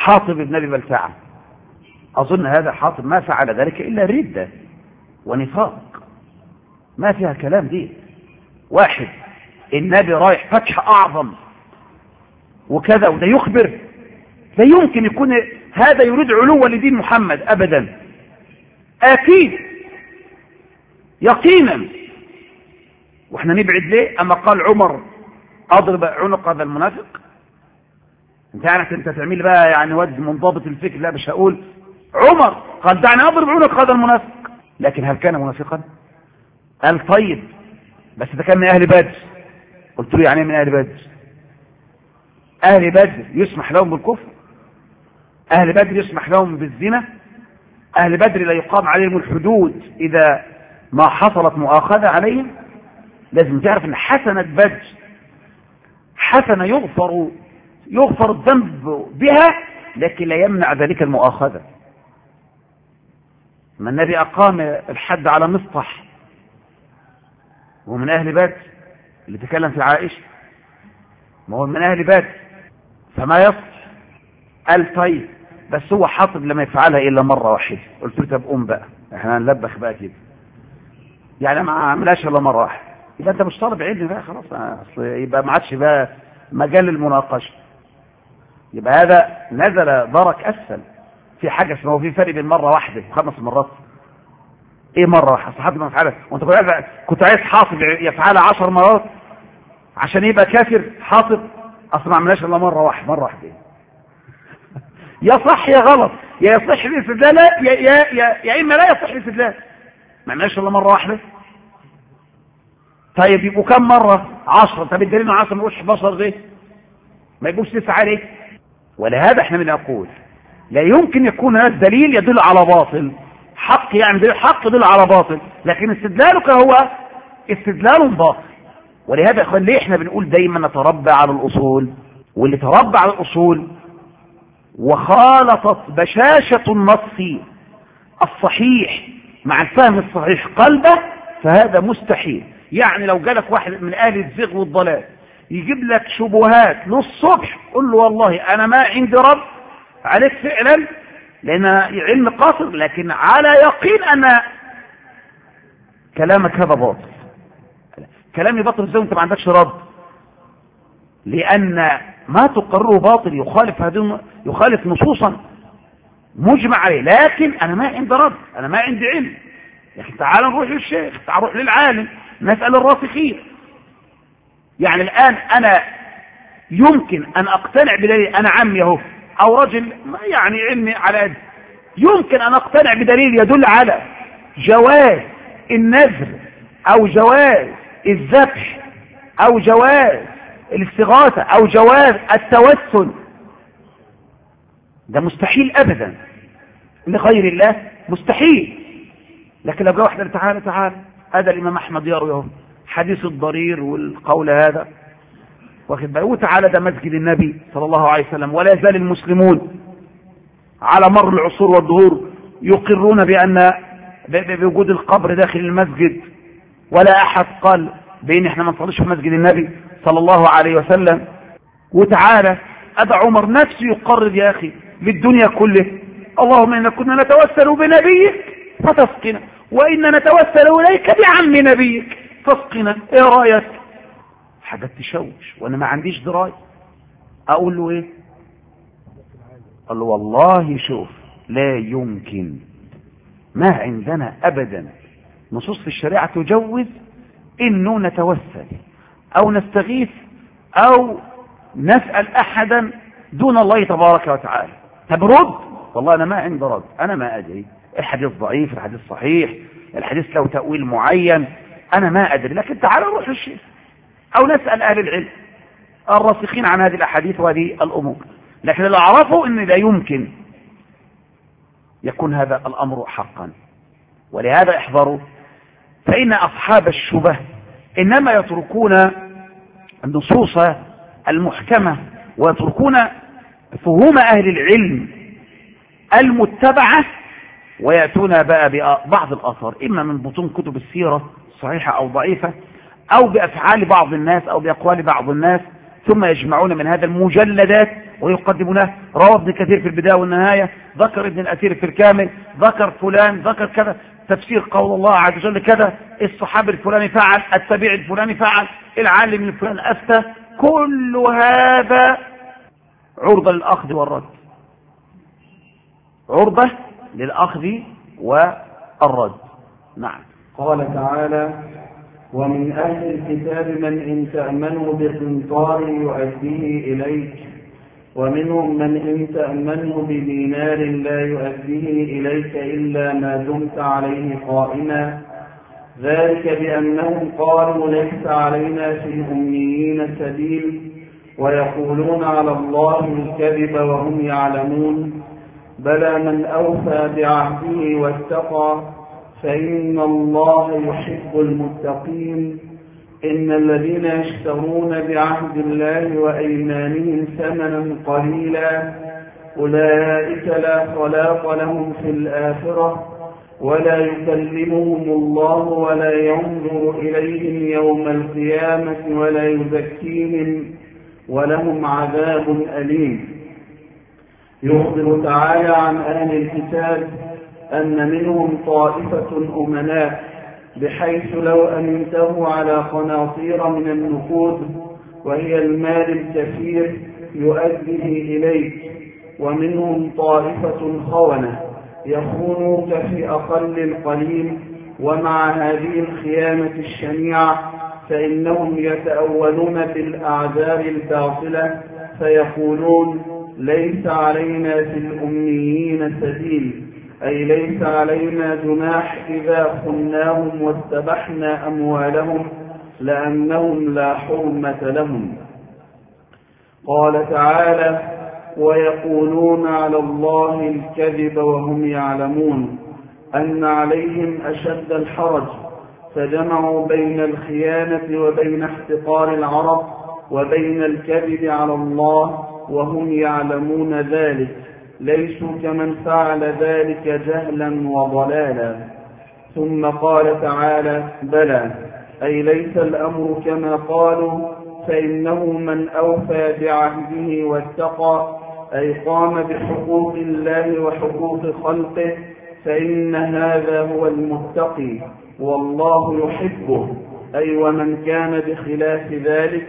S1: حاطب بن ابي بلتعه، اظن هذا حاطب ما فعل ذلك الا ردة ونفاق، ما فيها كلام دي. واحد النبي رايح فتح اعظم وكذا وده يخبر، لا يمكن يكون هذا يريد علوا لدين محمد ابدا، اكيد يقينا. واحنا نبعد ليه؟ اما قال عمر اضرب عنق هذا المنافق، انت عارف انت تعمل بقى يعني واد منضبط الفكر، لا مش هقول عمر قال دعني اضرب عنق هذا المنافق، لكن هل كان منافقا؟ قال طيب بس ده كان من اهل بدر. قلت له يعني من اهل بدر؟ اهل بدر يسمح لهم بالكفر؟ اهل بدر يسمح لهم بالزنا؟ اهل بدر لا يقام عليهم الحدود اذا ما حصلت مؤاخذة عليهم؟ لازم تعرف ان حسنة بدر حسنة يغفر الذنب بها، لكن لا يمنع ذلك المؤاخذة. ما النبي أقام الحد على مصطح ومن أهل بدر، اللي تكلم في عائشة ما هو من أهل بدر، فما يصح. قال طيب بس هو حاطب لما يفعلها إلا مرة واحدة. قلت له طب قوم بقى احنا هنلبخ بقى كده، يعني ما عملهاش إلا مرة واحدة، يبقى أنت مش طالب علم بقى خلاص، أصل يبقى ما عادش بقى مجال المناقشة، يبقى هذا نزل درك أسفل. في حاجة اسمه في فرق بين مرة واحدة و5 مرات. ايه مرة واحدة؟ حاطب ما يفعلها وانت كنت عايز حاطب يفعلها 10 مرات عشان يبقى كافر؟ حاطب اصلا ما عملهاش الا مرة واحدة يا صح يا غلط، يا يصح الاستدلال يا اما لا يصح الاستدلال، ما عملهاش الا مرة واحدة. طيب يبقوا كم مرة؟ 10. طب الدليل 10 ما يقولش 11 ليه؟ ما يقولش 9 ليه؟ ولهذا احنا بنقول لا يمكن يكون هذا الدليل يدل على باطل، حق يعني دليل حق يدل على باطل، لكن استدلالك هو استدلال باطل. ولهذا يا اخوان ليه احنا بنقول دايما نتربى على الاصول؟ واللي تربى على الاصول وخالطت بشاشة النص الصحيح مع الفهم الصحيح قلبه فهذا مستحيل. يعني لو جالك واحد من اهل الزغ والضلال يجيب لك شبهات للصبح، قل له والله انا ما عندي رب عليك فعلا لان علم قاصر، لكن على يقين ان كلامك هذا باطل. كلامي باطل ازاي وانت ما عندكش رد؟ لان ما تقرره باطل يخالف نصوصا مجمع عليه، لكن انا ما عندي رد، انا ما عندي علم. لكن تعال نروح للشيخ، تعال نروح للعالم، نسأل الراسخين. يعني الان انا يمكن ان اقتنع بدليل، انا عمي اهو او رجل يعني علمي على قد، يمكن ان اقتنع بدليل يدل على جواز النذر او جواز الذبح او جواز الاستغاثة او جواز التوسل، ده مستحيل ابدا لغير الله، مستحيل. لكن لو جاء واحد تعالى هذا الامام احمد يروي حديث الضرير والقول هذا واخد بالك، وتعالى ده مسجد النبي صلى الله عليه وسلم، ولا يزال المسلمون على مر العصور والدهور يقرون بأن بوجود القبر داخل المسجد، ولا أحد قال بأن احنا ما نصليش في مسجد النبي صلى الله عليه وسلم. وتعالى أبا عمر نفسه يقرر يا أخي للدنيا كله اللهم إنا كنا نتوسل بنبيك فتسقنا، وإنا نتوسل إليك بعم نبيك فاسقنا، إيه رأيك؟ حاجات تشوش وانا ما عنديش درايه. اقول له ايه؟ قال له والله شوف لا يمكن، ما عندنا ابدا نصوص في الشريعه تجوز انه نتوسل او نستغيث او نسال احدا دون الله تبارك وتعالى. طب رد، والله انا ما عندي رد، انا ما ادري، الحديث ضعيف، الحديث صحيح، الحديث له تاويل معين، انا ما ادري. لكن تعالى نروح للشيخ او نسأل اهل العلم الراسخين عن هذه الاحاديث وهذه الامور. لكن اللي اعرفه ان لا يمكن يكون هذا الامر حقا. ولهذا احذروا، فان اصحاب الشبه انما يتركون النصوص المحكمة ويتركون فهوم اهل العلم المتبعة ويأتون بقى ببعض الاثار، اما من بطون كتب السيرة صحيحة او ضعيفة، او بافعال بعض الناس او باقوال بعض الناس، ثم يجمعون من هذا المجلدات ويقدمونه. روى ابن كثير في البداية والنهاية، ذكر ابن الأثير في الكامل، ذكر فلان، ذكر كذا، تفسير قول الله عز وجل كذا، الصحابي الفلاني فعل، التابعي الفلاني فعل، العالم الفلاني أفتى. كل هذا عرضة للأخذ والرد، عرضة للأخذ والرد. نعم.
S2: قال تعالى: ومن أهل الكتاب من إن تأمنه بقنطار يؤديه إليك، ومنهم من إن تأمنه بدينار لا يؤديه إليك إلا ما دمت عليه قائما، ذلك بأنهم قالوا ليس علينا في الأميين سبيل ويقولون على الله الكذب وهم يعلمون. بلى من أوفى بعهده واتقى فإن الله يحب المتقين. إن الذين يشترون بعهد الله وأيمانهم ثمنا قليلا أولئك لا خلاق لهم في الآخرة ولا يكلمهم الله ولا ينظر إليهم يوم القيامة ولا يزكيهم ولهم عذاب أليم. يخبر تعالى عن أهل الكتاب أن منهم طائفة أمناء، بحيث لو أمنته على قناطير من النقود وهي المال الكثير يؤديه إليك، ومنهم طائفة خونة يخونوك في أقل القليل. ومع هذه الخيانة الشنيعة فإنهم يتأولون بالأعذار الباطلة فيقولون ليس علينا في الأميين سبيل، أي ليس علينا جناح إذا خناهم واستبحنا أموالهم لأنهم لا حرمة لهم. قال تعالى: ويقولون على الله الكذب وهم يعلمون أن عليهم أشد الحرج، فجمعوا بين الخيانة وبين احتقار العرب وبين الكذب على الله وهم يعلمون ذلك، ليسوا كمن فعل ذلك جهلا وضلالا. ثم قال تعالى: بلى، أي ليس الأمر كما قالوا، فإنه من أوفى بعهده واتقى، أي قام بحقوق الله وحقوق خلقه، فإن هذا هو المتقي والله يحبه. أي ومن كان بخلاف ذلك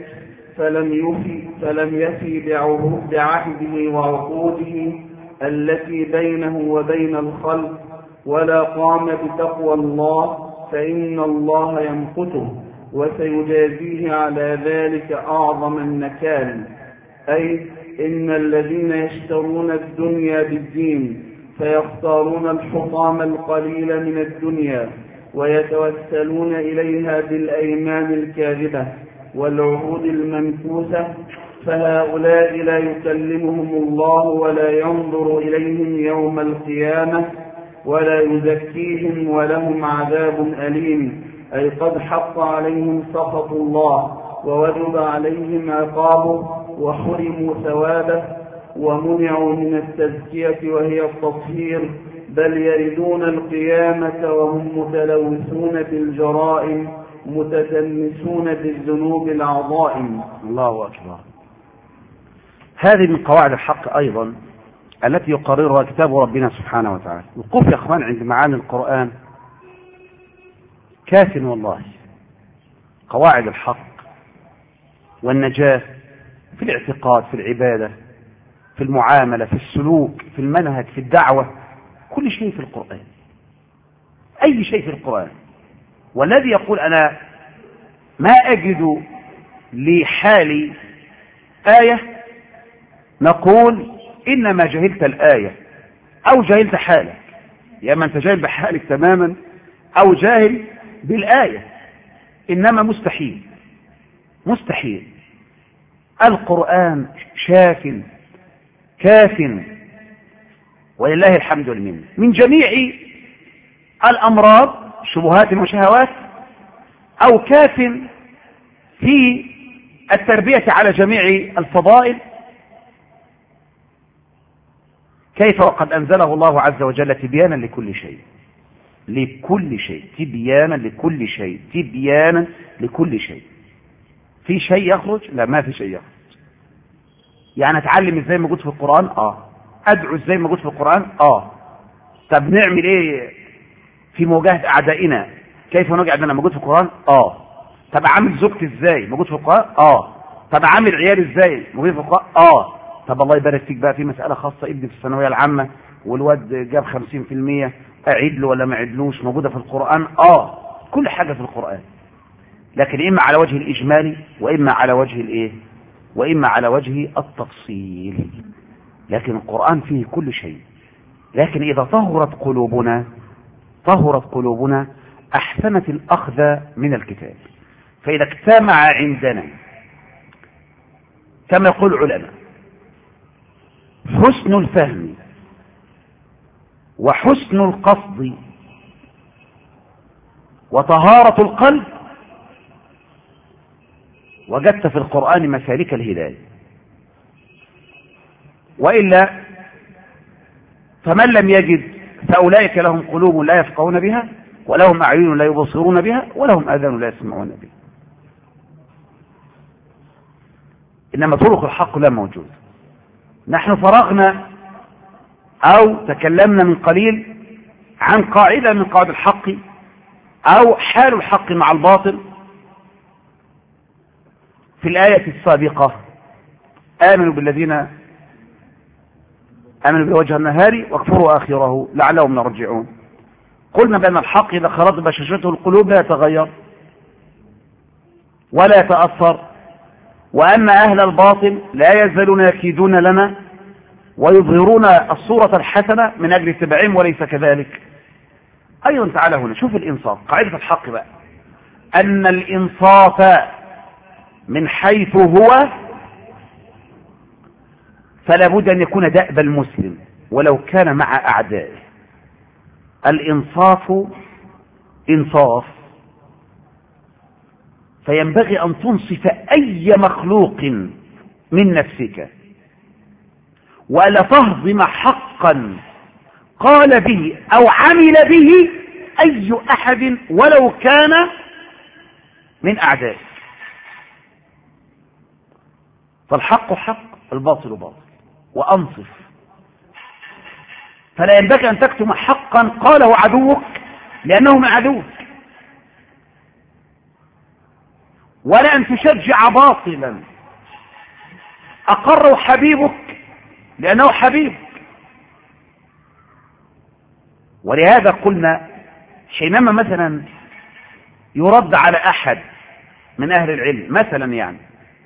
S2: فلم يفي بعهده وعقوده التي بينه وبين الخلق ولا قام بتقوى الله، فإن الله يمقته وسيجازيه على ذلك أعظم النكال. أي إن الذين يشترون الدنيا بالدين فيختارون الحطام القليل من الدنيا ويتوسلون إليها بالأيمان الكاذبة والعهود المنكوسة، فهؤلاء لا يكلمهم الله ولا ينظر إليهم يوم القيامة ولا يزكيهم ولهم عذاب أليم. أي قد حق عليهم سخط الله ووجب عليهم عقابه وحرموا ثوابه ومنعوا من التزكية وهي التطهير، بل يردون القيامة وهم متلوثون بالجرائم متدنسون بالذنوب العظائم.
S1: الله أكبر. هذه من قواعد الحق أيضا التي يقررها كتاب ربنا سبحانه وتعالى. وقف يا أخوان عند معاني القرآن كاف والله. قواعد الحق والنجاة في الاعتقاد، في العبادة، في المعاملة، في السلوك، في المنهج، في الدعوة، كل شيء في القرآن، أي شيء في القرآن. والذي يقول أنا ما أجد لحالي آية، نقول إنما جهلت الآية أو جهلت حالك، يا أما أنت جاهل بحالك تماما أو جاهل بالآية. إنما مستحيل مستحيل. القرآن شاف كاف ولله الحمد والمنة من جميع الأمراض شبهات وشهوات، أو كاف في التربية على جميع الفضائل. كيف وقد أنزله الله عز وجل تبيانا لكل شيء، لكل شيء، تبيانا لكل شيء، تبيانا لكل شيء. في شيء يخرج؟ لا، ما في شيء يخرج. يعني اتعلم ازاي موجود في القرآن؟ ادعو ازاي موجود في القرآن؟ طب نعمل ايه في مواجهة اعدائنا؟ كيف نواجه اعدائنا؟ موجود في القرآن؟ طب عامل زوجتي ازاي؟ موجود في القرآن؟ طب عامل عيالي ازاي؟ موجود في القرآن؟ طب الله يبارك فيك بقى في مسألة خاصة، ابني في الثانوية العامة والواد جاب 50%، اعيد له ولا ما اعيدلوش؟ موجودة في القرآن؟ كل حاجة في القرآن، لكن اما على وجه الاجمالي واما على وجه الايه، واما على وجه التفصيل. لكن القرآن فيه كل شيء. لكن اذا طهرت قلوبنا احسنت الاخذ من الكتاب. فاذا اجتمع عندنا كما يقول العلماء حسن الفهم وحسن القصد وطهارة القلب، وجدت في القرآن مسالك الهداية. وإلا فمن لم يجد فأولئك لهم قلوب لا يفقهون بها، ولهم أعين لا يبصرون بها، ولهم آذان لا يسمعون بها. إنما طرق الحق لا موجود. نحن فرغنا أو تكلمنا من قليل عن قاعدة من قواعد الحق أو حال الحق مع الباطل في الآية السابقة: آمنوا بوجه النهار واكفروا آخره لعلهم يرجعون. قلنا بأن الحق إذا خرج بشاشته القلوب لا يتغير ولا يتأثر، وأما أهل الباطل لا يزالون يكيدون لنا ويظهرون الصورة الحسنة من أجل اتباعهم وليس كذلك. أيضا تعالى هنا شوف الإنصاف، قاعدة الحق بقى أن الإنصاف من حيث هو فلا بد أن يكون دأب المسلم ولو كان مع أعدائه. الإنصاف إنصاف، فينبغي أن تنصف أي مخلوق من نفسك، ولا تهضم حقا قال به أو عمل به أي أحد ولو كان من أعدائه. فالحق حق، الباطل باطل، وأنصف. فلا ينبغي أن تكتم حقا قاله عدوك لأنه من عدوك، ولا أن تشجع باطلا أقره حبيبك لأنه حبيبك. ولهذا قلنا حينما مثلا يرد على أحد من أهل العلم مثلا، يعني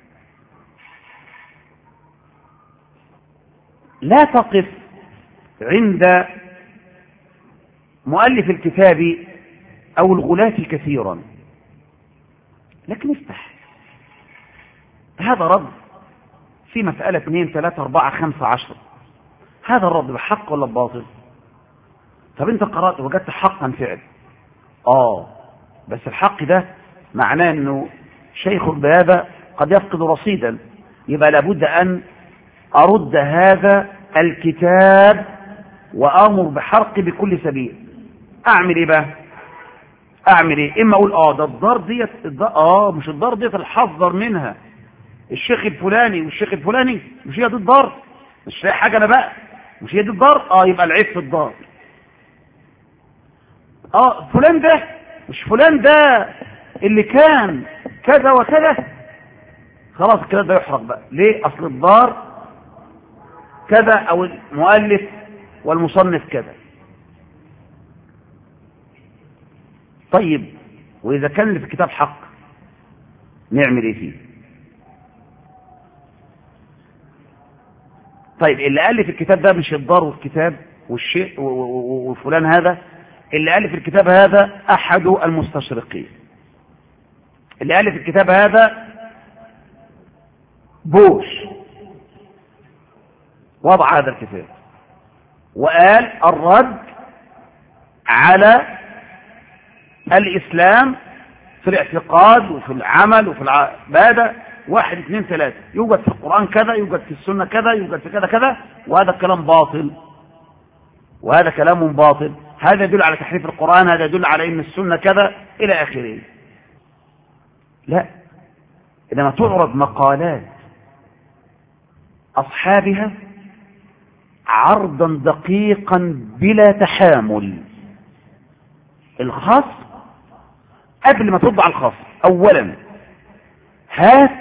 S1: لا تقف عند مؤلف الكتاب أو الغلاة كثيرا، لكن افتح هذا رد في مسألة 2 3 4 5 10، هذا الرد بحق ولا بباطل؟ طب انت قرأت وجدت حقا فعل، بس الحق ده معناه انه شيخ بهذا قد يفقد رصيدا، يبقى لابد ان ارد هذا الكتاب وامر بحرق بكل سبيل. اعمل ايه بقى؟ اعمل ايه؟ اما اقول ده الدار ديت مش الدار ديت الحذر منها الشيخ الفلاني والشيخ الفلاني، مش هي دي الدار، مش لاقي حاجه انا بقى، مش هي دي الدار، يبقى العيب في الدار. فلان ده مش فلان ده اللي كان كذا وكذا، خلاص الكلام ده يحرق بقى. ليه؟ اصل الدار كذا او المؤلف والمصنف كذا. طيب واذا كان اللي في الكتاب حق نعمل ايه فيه؟ طيب اللي ألف الكتاب ده مش الدار والكتاب والشيء وفلان، هذا اللي ألف الكتاب هذا أحد المستشرقين، اللي ألف الكتاب هذا بوش وضع هذا الكتاب وقال الرد على الإسلام في الاعتقاد وفي العمل وفي العبادة 1 2 3، يوجد في القرآن كذا، يوجد في السنة كذا، يوجد في كذا كذا، وهذا كلام باطل وهذا كلام باطل، هذا يدل على تحريف القرآن، هذا يدل على ان السنة كذا الى اخره. لا، انما تعرض مقالات أصحابها عرضا دقيقا بلا تحامل. الخصم قبل ما تطبع الخصم أولا هات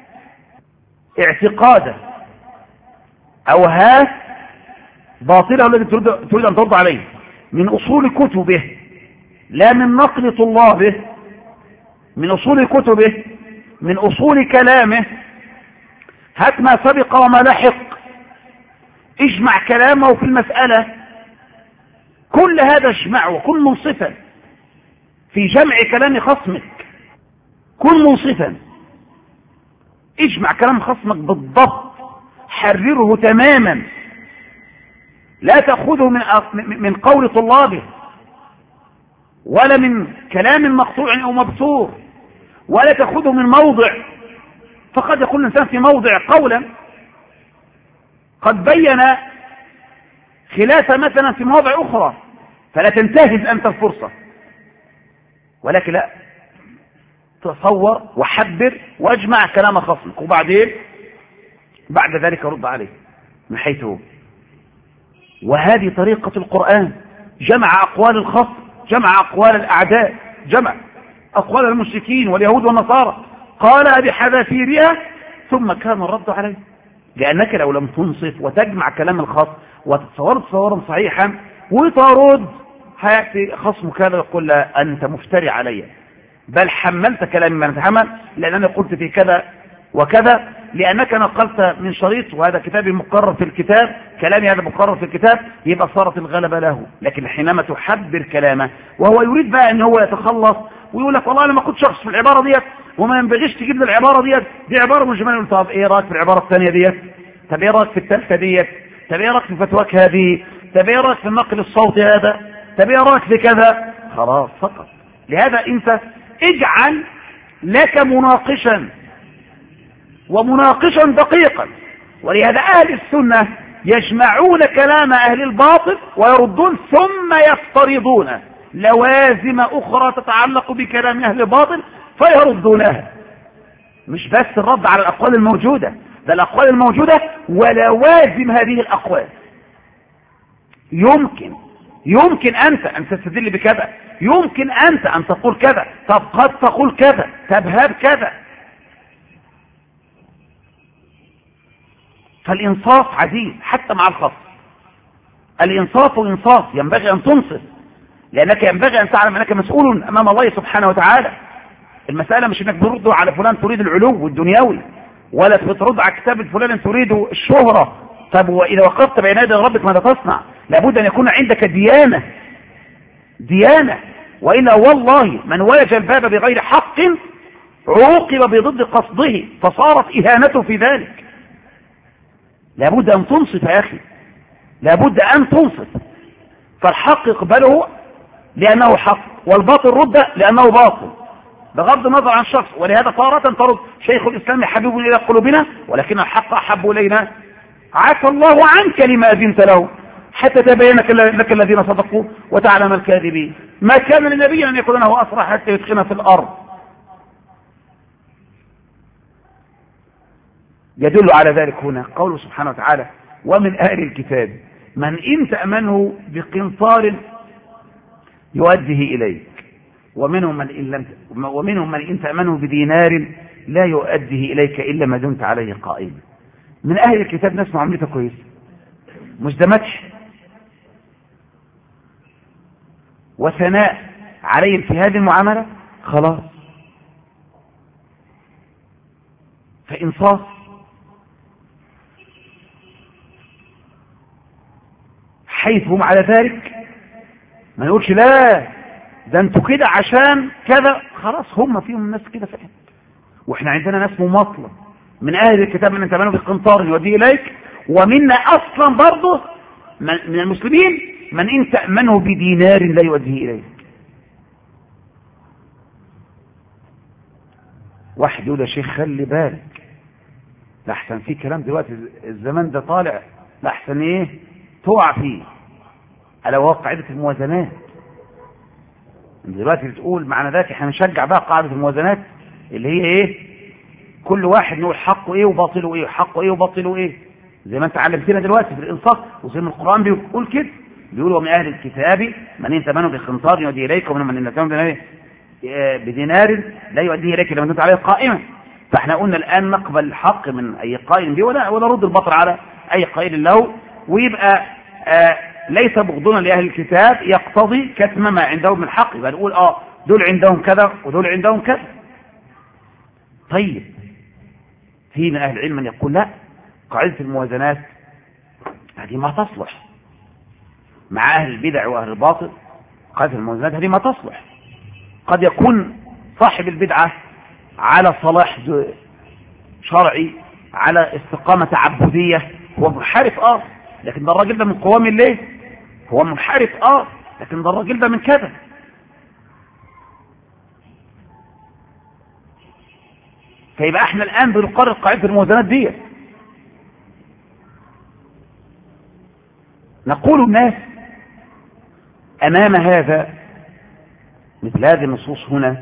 S1: اعتقاده أو هات باطله الذي تريد أن ترد عليه من أصول كتبه، لا من نقل طلابه، من أصول كتبه، من أصول كلامه. هات ما سبق وما لحق، اجمع كلامه في المسألة، كل هذا اجمعه وكن منصفا في جمع كلام خصمك، كن منصفا، اجمع كلام خصمك بالضبط، حرره تماما، لا تأخذه من قول طلابه ولا من كلام مقطوع أو مبثور، ولا تأخذه من موضع، فقد يكون الإنسان في موضع قولا قد بين خلافة مثلا في مواضع أخرى، فلا تنتهز أنت الفرصة، ولكن لا، تصور وحبر واجمع كلام خصمك، وبعدين بعد ذلك رد عليه من حيث هو. وهذه طريقة القرآن، جمع أقوال الخصم، جمع أقوال الأعداء، جمع أقوال المشركين واليهود والنصارى، قالها بحذافيرها ثم كان الرد عليه. لأنك لو لم تنصف وتجمع كلام الخصم وتتصور تصورا صحيحا وترد، هيأتي خصمك هذا يقول لا أنت مفتري علي، بل حملت كلامي ما نتحمل، لأنني قلت في كذا وكذا، لأنك نقلت من شريط وهذا كتابي مقرر في الكتاب، كلامي هذا مقرر في الكتاب، يبقى صارت الغلبة له. لكن حينما تحبر كلامه وهو يريد بقى ان هو يتخلص ويقول لك والله انا ما كنت شخص في العبارة ديت وما ينبغيش تجيب لي العبارة دي عبارة مجملة. طب ايه رايك في العبارة الثانية ديت؟ طب ايه رايك في الثالثة ديت؟ طب ايه رايك في فتواك هذه؟ طب ايه رايك في النقل الصوتي هذا؟ طب ايه رايك في كذا؟ خلاص فقط. لهذا انت اجعل لك مناقشا ومناقشا دقيقا. ولهذا اهل السنة يجمعون كلام اهل الباطل ويردون ثم يفترضون لوازم اخرى تتعلق بكلام اهل الباطل فيردونها. مش بس الرد على الاقوال الموجودة، ده الاقوال الموجودة ولوازم هذه الاقوال. يمكن انت ان تستدل بكذا، يمكن انت ان تقول كذا، طب قد تقول كذا، طب هذا كذا. فالإنصاف عزيز حتى مع الخصم. الإنصاف إنصاف، ينبغي أن تنصف، لأنك ينبغي أن تعلم أنك مسؤول أمام الله سبحانه وتعالى. المسألة مش أنك ترد على فلان تريد العلو الدنيوي، ولا ترد على كتاب فلان تريد الشهرة. طب وإذا وقفت بين يدي ربك ماذا تصنع؟ لابد أن يكون عندك ديانة، وإلا والله من ولج الباب بغير حق عوقب بضد قصده فصارت إهانته في ذلك. لابد أن تنصف يا أخي، لابد أن تنصف. فالحق اقبله لأنه حق، والباطل رد لأنه باطل، بغض النظر عن الشخص. ولهذا تارة ترد شيخ الإسلام حبيب إلى قلوبنا ولكن الحق أحب إلينا، عفى الله عنك لما أذنت له حتى تبين لك الذين صدقوا وتعلم الكاذبين. ما كان للنبي أن يكون له أسرى حتى يدخن في الأرض. يدل على ذلك هنا قوله سبحانه وتعالى ومن أهل الكتاب من إن تأمنه بقنطار يؤديه إليك ومنهم من إن تأمنه بدينار لا يؤديه إليك إلا ما دمت عليه قائما. من أهل الكتاب ناس معاملته كويسة، مش ده مدح وثناء عليهم في هذه المعاملة، خلاص فإنصاف. حيث هم على ذلك ما نقولش لا ده انتوا كده عشان كذا، خلاص هم فيهم ناس كده فعلا. واحنا عندنا ناس مماطله من اهل الكتاب من تمنوا بالقنطار يوديه اليك، ومنا اصلا برضه من المسلمين من ان تأمنه بدينار لا يؤديه اليك. واحد يقول يا شيخ خلي بالك لحسن في كلام دلوقتي الزمان ده طالع لحسن ايه تقع فيه على قاعدة الموازنات. دلوقتي بتقول معنى ذلك احنا نشجع بقى قاعدة الموازنات اللي هي ايه كل واحد نقول حقه ايه وباطله ايه، حقه ايه وباطله ايه. زي ما انت علمتنا دلوقتي في الإنصاف، وزي ما القرآن بيقول كده، بيقول ومن أهل الكتاب من إن تمنوا بقنطار يؤدي إليك، ومن إن تمنوا بدينار لا يؤديه إليك لما دمت عليه قائما. فاحنا قلنا الآن نقبل الحق من أي قائل به ولا نرد البطر على أي قائل له، ويبقى ليس بغضنا لأهل الكتاب يقتضي كتم ما عندهم من حق، يبقى نقول دول عندهم كذا ودول عندهم كذا. طيب في من أهل العلم من يقول لا، قاعدة الموازنات هذه ما تصلح مع أهل البدع وأهل الباطل. قاعدة الموازنات هذه ما تصلح. قد يكون صاحب البدعة على صلاح شرعي، على استقامة تعبدية، هو منحرف لكن ده الراجل ده من قوام الليل، هو منحرف لكن ده الراجل ده من كذا. فيبقى احنا الآن بنقرر قاعدة الموازنات دي. نقول الناس أمام هذا مثل هذه النصوص هنا،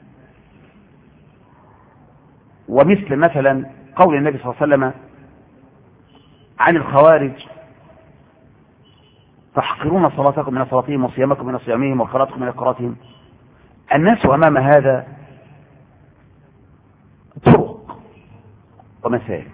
S1: ومثل مثلا قول النبي صلى الله عليه وسلم عن الخوارج تحقرون صلاتكم من صلاتهم وصيامكم من صيامهم وقراءتكم من قراءتهم. الناس أمام هذا طرق ومسالك،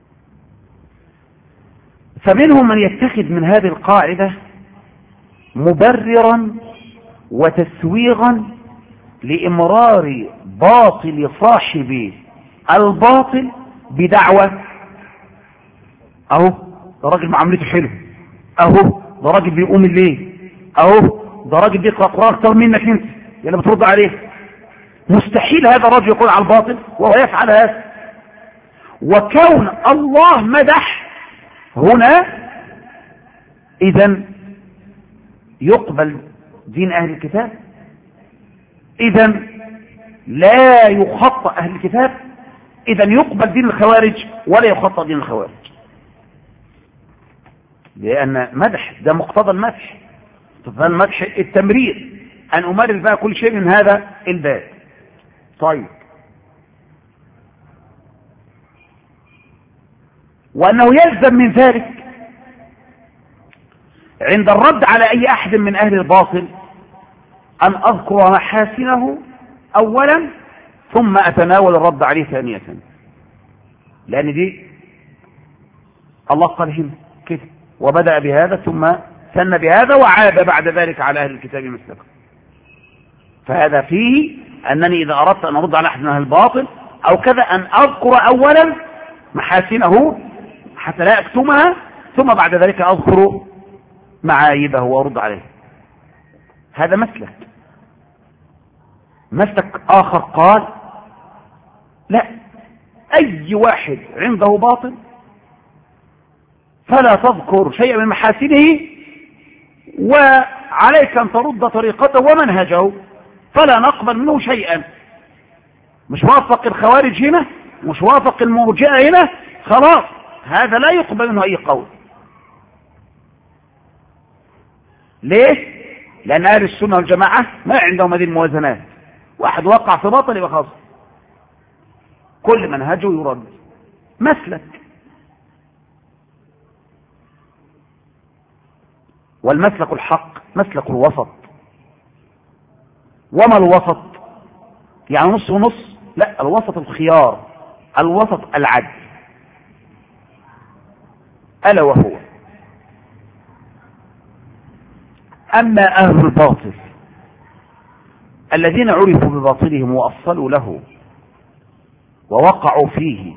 S1: فمنهم من يتخذ من هذه القاعدة مبررا وتسويغا لإمرار باطل صاحب الباطل بدعوة ده راجل معاملته حلو، ده راجل بيقوم الليل، ده راجل بيقرأ قرآن أكثر منك انت يلا بترد عليه. مستحيل هذا الرجل يكون على الباطل وهو يفعل هذا. وكون الله مدح هنا إذن يقبل دين أهل الكتاب، إذن لا يخطأ أهل الكتاب، إذن يقبل دين الخوارج ولا يخطأ دين الخوارج، لأن مدح ده مقتضى المدح. فالمدح التمرير، أن أمرر بقى كل شيء من هذا الباب. طيب، وأنه يلزم من ذلك عند الرد على أي أحد من أهل الباطل أن أذكر محاسنه أولا ثم أتناول الرد عليه ثانية، لأن دي الله قال هنا كده، وبدأ بهذا ثم ثنى بهذا وعاب بعد ذلك على أهل الكتاب مثلكم. فهذا فيه أنني إذا أردت أن أرد على أحد من أهل الباطل أو كذا أن أذكر أولا محاسنه حتى لا أكتمها، ثم بعد ذلك أذكر معايبه وأرد عليه. هذا مسلك آخر قال لا، أي واحد عنده باطل فلا تذكر شيئا من محاسنه، وعليك أن ترد طريقته ومنهجه، فلا نقبل منه شيئا. مش وافق الخوارج هنا، مش وافق المرجئة هنا، خلاص هذا لا يقبل منه أي قول. ليه؟ لأن أهل السنة والجماعة ما عندهم هذه الموازنات. واحد وقع في باطل يبقى خلاص كل منهجه يرد. مسلك، والمسلك الحق مسلك الوسط. وما الوسط؟ يعني نص ونص؟ لا، الوسط الخيار، الوسط العدل، ألا وهو أما أهل الباطل الذين عرفوا بباطلهم وأصلوا له ووقعوا فيه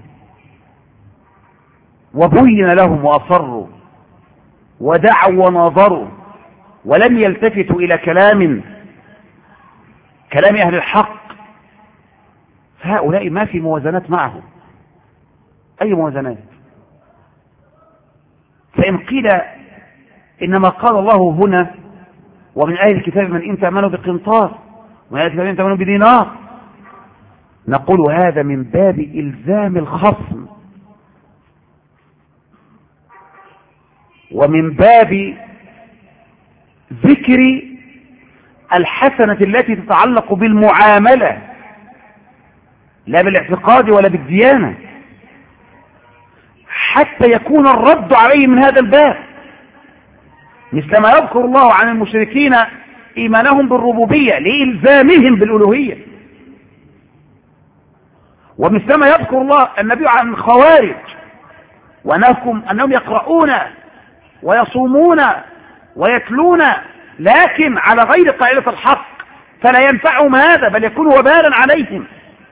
S1: وبين لهم وأصروا ودعوا وناظروا ولم يلتفتوا إلى كلام أهل الحق، فهؤلاء ما في موازنات معهم، أي موازنات. فإن قيل إنما قال الله هنا ومن أهل الكتاب من إن تأمنوا بقنطار ومن أهل الكتاب من إن تأمنوا بدينار، نقول هذا من باب إلزام الخصم ومن باب ذكر الحسنة التي تتعلق بالمعاملة لا بالاعتقاد ولا بالديانة، حتى يكون الرد عليه من هذا الباب، مثل ما يذكر الله عن المشركين إيمانهم بالربوبية لإلزامهم بالألوهية، ومثل ما يذكر الله النبي عن الخوارج أنهم يقرؤون ويصومون ويتلون لكن على غير قاعدة الحق، فلا ينفعهم هذا بل يكون وبالا عليهم.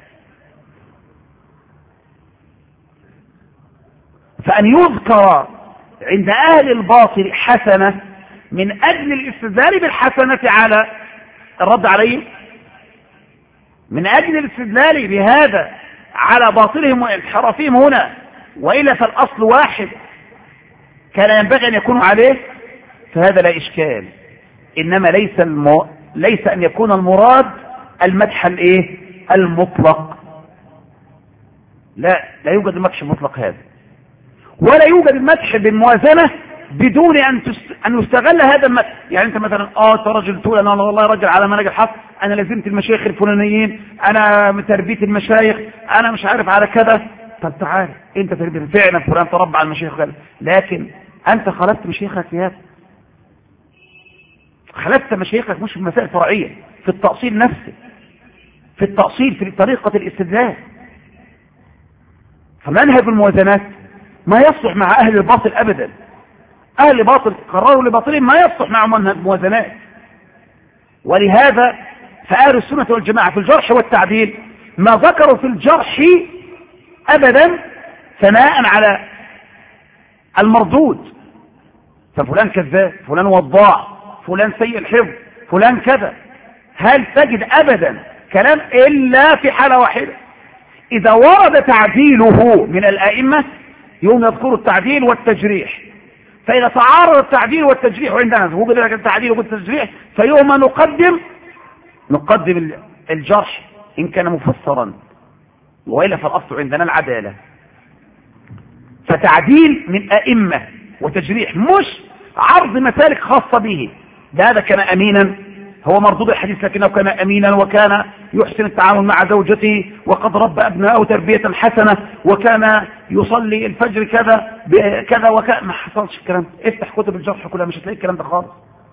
S1: فأن يذكر عند أهل الباطل حسنة من أجل الاستدلال بالحسنة على الرد عليهم، من أجل الاستدلال بهذا على باطلهم وانحرافهم هنا، وإلا فالأصل واحد كان ينبغي أن يكونوا عليه، فهذا لا إشكال. إنما ليس أن يكون المراد المدح المطلق، لا يوجد المدح المطلق هذا، ولا يوجد المدح بالموازنة بدون أن يستغل هذا المدح. يعني أنت مثلا رجل تقول أنا والله رجل على منهج الحق، أنا لازمت المشايخ الفلانيين، أنا تربية المشايخ، أنا مش عارف على كذا. طب تعال أنت تربية فعلا فلان تربى على المشايخ كذا، لكن أنت خالفت مشايخك في هذا، خالفت مشايخك مش في المسائل الفرعية، في التأصيل نفسه، في التأصيل في طريقة الاستدلال. فمنهج الموازنات ما يصلح مع أهل الباطل أبدا. أهل الباطل قرروا لباطلهم ما يصلح مع منهج الموازنات. ولهذا فأهل السنة والجماعة في الجرح والتعديل ما ذكروا في الجرح أبدا ثناء على المردود، ففلان كذاب، فلان وضاع، فلان سيء الحفظ، فلان كذا. هل تجد أبدا كلام إلا في حالة واحدة، إذا ورد تعديله من الآئمة يوم يذكر التعديل والتجريح، فإذا تعارض التعديل والتجريح عندنا وجد التعديل والتجريح فيوم نقدم الجرح إن كان مفسرا، وإلا فالأصل عندنا العدالة. فتعديل من أئمة وتجريح مش عرض مسالك خاصة به، هذا كان أمينا هو مردود الحديث لكنه كان أمينا وكان يحسن التعامل مع زوجته وقد ربى أبنائه تربية حسنة وكان يصلي الفجر كذا كذا وكذا. ما حصلش الكلام. افتح كتب الجرح كلها مش هتلاقي الكلام ده خالص.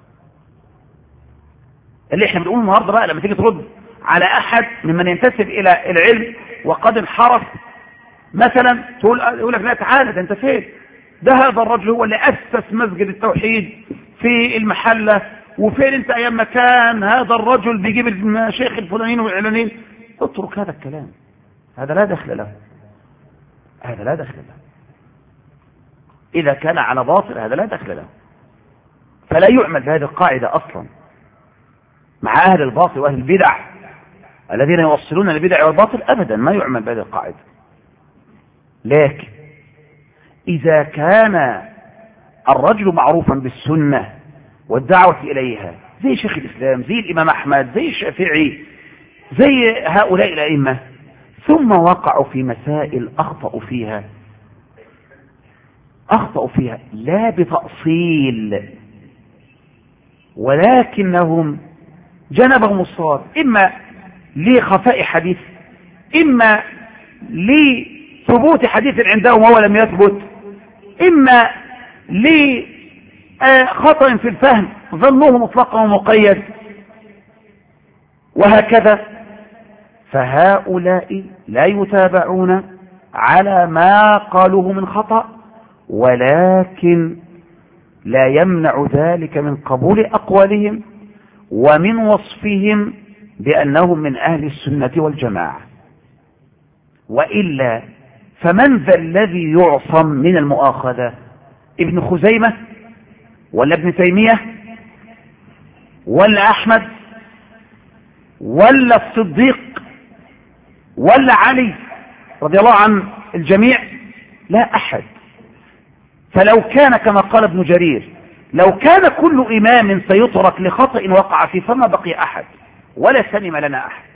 S1: اللي احنا بنقول النهارده بقى لما تيجي ترد على أحد ممن ينتسب إلى العلم وقد انحرف مثلا يقول لك لا تعالى ده أنت فين؟ ده هذا الرجل هو اللي أسس مسجد التوحيد في المحلة، وفين انت ايام ما كان هذا الرجل بيجيب المشايخ الفلانيين والعلانيين. اترك هذا الكلام، هذا لا دخل له، هذا لا دخل له. اذا كان على باطل هذا لا دخل له، فلا يعمل بهذه القاعدة اصلا مع اهل الباطل واهل البدع الذين يوصلون البدع والباطل، ابدا ما يعمل بهذه القاعدة. لكن اذا كان الرجل معروفا بالسنة والدعوة إليها زي شيخ الإسلام، زي الإمام أحمد، زي الشافعي، زي هؤلاء الأئمة، ثم وقعوا في مسائل أخطأوا فيها لا بتأصيل، ولكنهم جنبهم الصواب، إما لخفاء حديث، إما لثبوت حديث عندهم وهو لم يثبت، إما خطأ في الفهم ظنوه مطلقا ومقيد، وهكذا. فهؤلاء لا يتابعون على ما قالوه من خطأ، ولكن لا يمنع ذلك من قبول أقوالهم ومن وصفهم بأنهم من أهل السنة والجماعة. وإلا فمن ذا الذي يعصم من المؤاخذة؟ ابن خزيمة ولا ابن تيمية ولا أحمد ولا الصديق ولا علي رضي الله عن الجميع؟ لا أحد. فلو كان كما قال ابن جرير لو كان كل إمام سيترك لخطأ وقع فيه فما بقي أحد ولا سلم لنا أحد.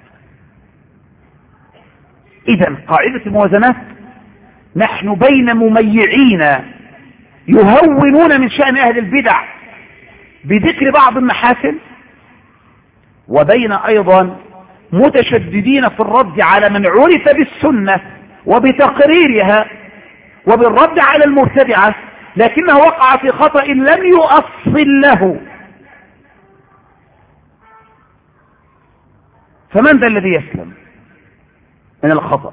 S1: إذن قاعدة الموازنات نحن بين مميعين يهونون من شأن أهل البدع بذكر بعض المحاسن، وبين أيضا متشددين في الرد على من عرف بالسنة وبتقريرها وبالرد على المبتدعة، لكنه وقع في خطأ لم يؤصل له. فمن ذا الذي يسلم من الخطأ؟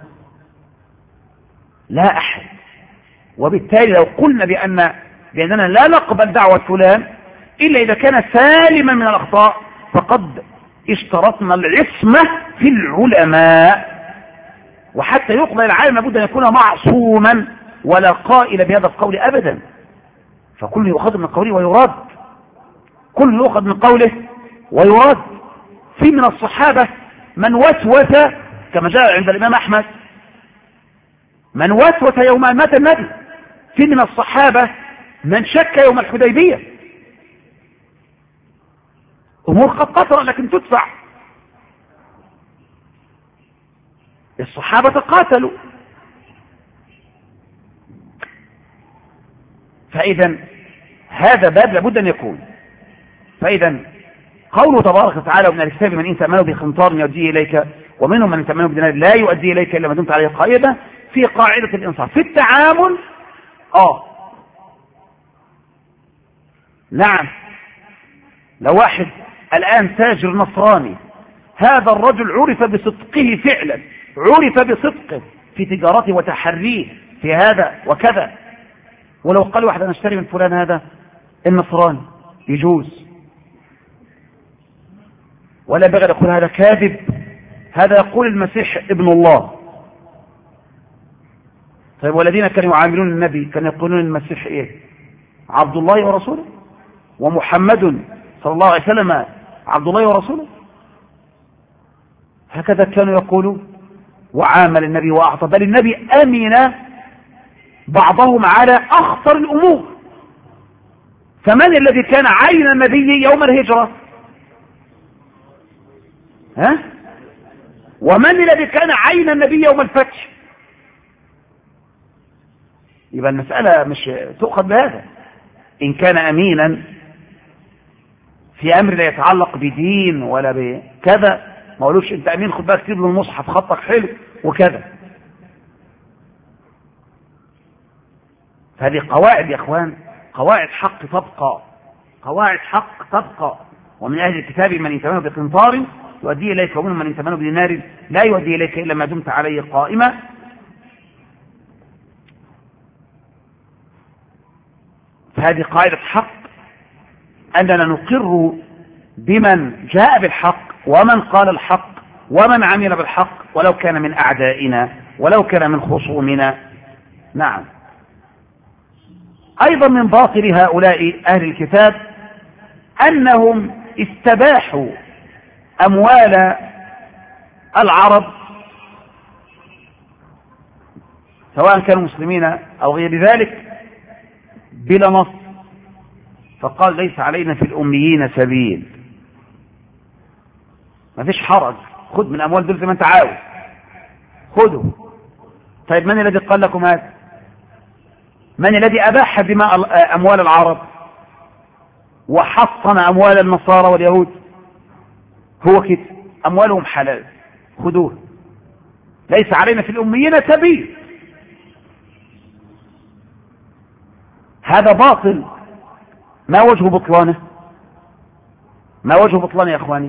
S1: لا أحد. وبالتالي لو قلنا بأننا لا نقبل دعوة فلان إلا إذا كان سالما من الأخطاء فقد اشترطنا العصمة في العلماء. وحتى يقبل العالم لابد أن يكون معصوما ولا قائل بهذا القول أبدا، فكل يؤخذ من قوله ويراد، كل يؤخذ من قوله ويراد. في من الصحابة من وسوس كما جاء عند الإمام أحمد، من وسوس يوم أن مات النبي. في من الصحابة من شك يوم الحديبية. أمور قد قصر لكن تدفع. الصحابة قاتلوا. فإذا هذا باب لابد أن يكون. فإذا قوله تبارك وتعالى ومن الكتاب من إن تأمنه بقنطار يؤديه إليك ومنهم من إن تأمنه بدينار لا يؤدي إليك إلا ما دمت عليه قائمة، في قاعدة الإنصاف في التعامل. نعم، لو واحد الآن تاجر نصراني، هذا الرجل عرف بصدقه فعلا، عرف بصدقه في تجارته وتحريه في هذا وكذا، ولو قال واحد أنا اشتري من فلان هذا النصراني يجوز، ولا بغير يقول هذا كاذب، هذا يقول المسيح ابن الله. طيب والذين كانوا يعاملون النبي كانوا يقولون المسيح ايه؟ عبد الله ورسوله، ومحمد صلى الله عليه وسلم عبد الله ورسوله. هكذا كانوا يقولوا. وعامل النبي وأعطى، بل النبي أمن بعضهم على أخطر الأمور. فمن الذي كان عين النبي يوم الهجرة؟ ومن الذي كان عين النبي يوم الفتح؟ يبقى المسألة مش تؤخذ بهذا. إن كان أمينا في أمر لا يتعلق بدين ولا بكذا، ما قالوش أنت أمين خد بقى كتير من المصحف خطك حلو وكذا. فهذه قواعد يا أخوان، قواعد حق تبقى، قواعد حق تبقى. ومن أهل الكتاب من يتمنى بقنطار يؤدي إليك ومن من يتمنى بدينار لا يؤدي إليك إلا ما دمت عليه قائمة. فهذه قاعدة حق، أننا نقر بمن جاء بالحق ومن قال الحق ومن عمل بالحق ولو كان من أعدائنا ولو كان من خصومنا. نعم. أيضا من باطل هؤلاء أهل الكتاب أنهم استباحوا أموال العرب سواء كانوا مسلمين أو غير ذلك بلا نص، فقال ليس علينا في الأميين سبيل، ما فيش حرج، خذ من أموال دول زي ما أنت عاوز، خذوا. طيب من الذي قال لكم هذا؟ من الذي أباح دماء أموال العرب وحصن أموال النصارى واليهود؟ هو كده، أموالهم حلال، خذوه. ليس علينا في الأميين سبيل. هذا باطل. ما وجه بطلانه؟ ما وجه بطلانه يا أخواني؟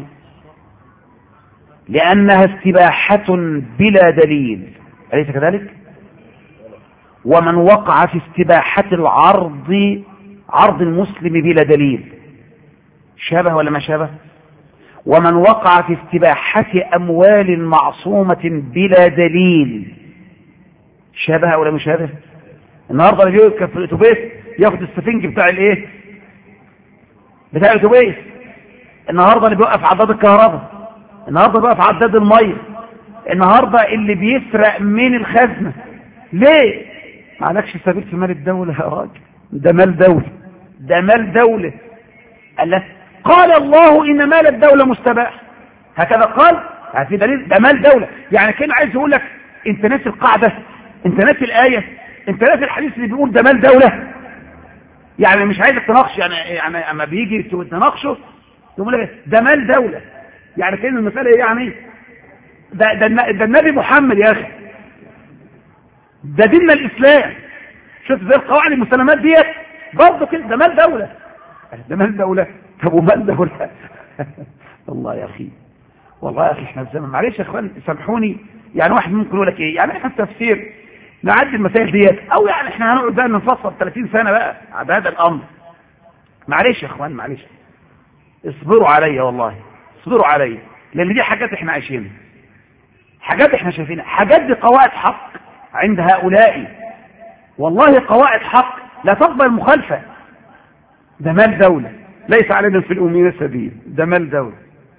S1: لأنها استباحة بلا دليل، أليس كذلك؟ ومن وقع في استباحة عرض المسلم بلا دليل شابه ولا ما شابه؟ ومن وقع في استباحة أموال معصومة بلا دليل شابه ولا مشابه؟ النهارده اللي بيركب في الاتوبيس ياخد السفنج بتاع الايه؟ بتاع الاتوبيس. النهارده اللي بيوقف عداد الكهرباء، النهارده بيوقف عداد الميه، النهارده اللي بيسرق من الخزنه. ليه؟ ما عليكش سبيل في مال الدوله يا راجل، ده مال دوله، ده مال دوله. قال الله ان مال الدوله مستباح، هكذا قال. في دليل، ده مال دوله. يعني كان عايز يقول لك انت ناسي القاعده، انت ناسي الايه، انت ناسي الحديث اللي بيقول ده مال دوله. يعني مش عايزك تناقش، يعني اما بيجي تناقشه يقول لك ده مال دوله، يعني كأن المساله يعني ده النبي محمد يا اخي، ده ديننا الاسلام، شفت زي القواعد المسلمات ديت برضه كده، ده مال دولة، ده مال دولة. طب ومال دولة الله يا أخي، والله يا أخي احنا في زمن، معلش يا اخوان سامحوني، يعني واحد ممكن يقول لك ايه، يعني احنا في تفسير نعدي المسائل ديت، او يعني احنا هنقعد بقى نفصل 30 سنة بقى على هذا الامر. معلش يا اخوان معلش، اصبروا عليا والله، اصبروا عليا، لان دي حاجات احنا عايشينها، حاجات احنا شايفينها، حاجات دي قواعد حق عند هؤلاء، والله قواعد حق لا تقبل المخالفة. ده مال دولة، ليس علينا في الأمين سبيل، ده مال دولة.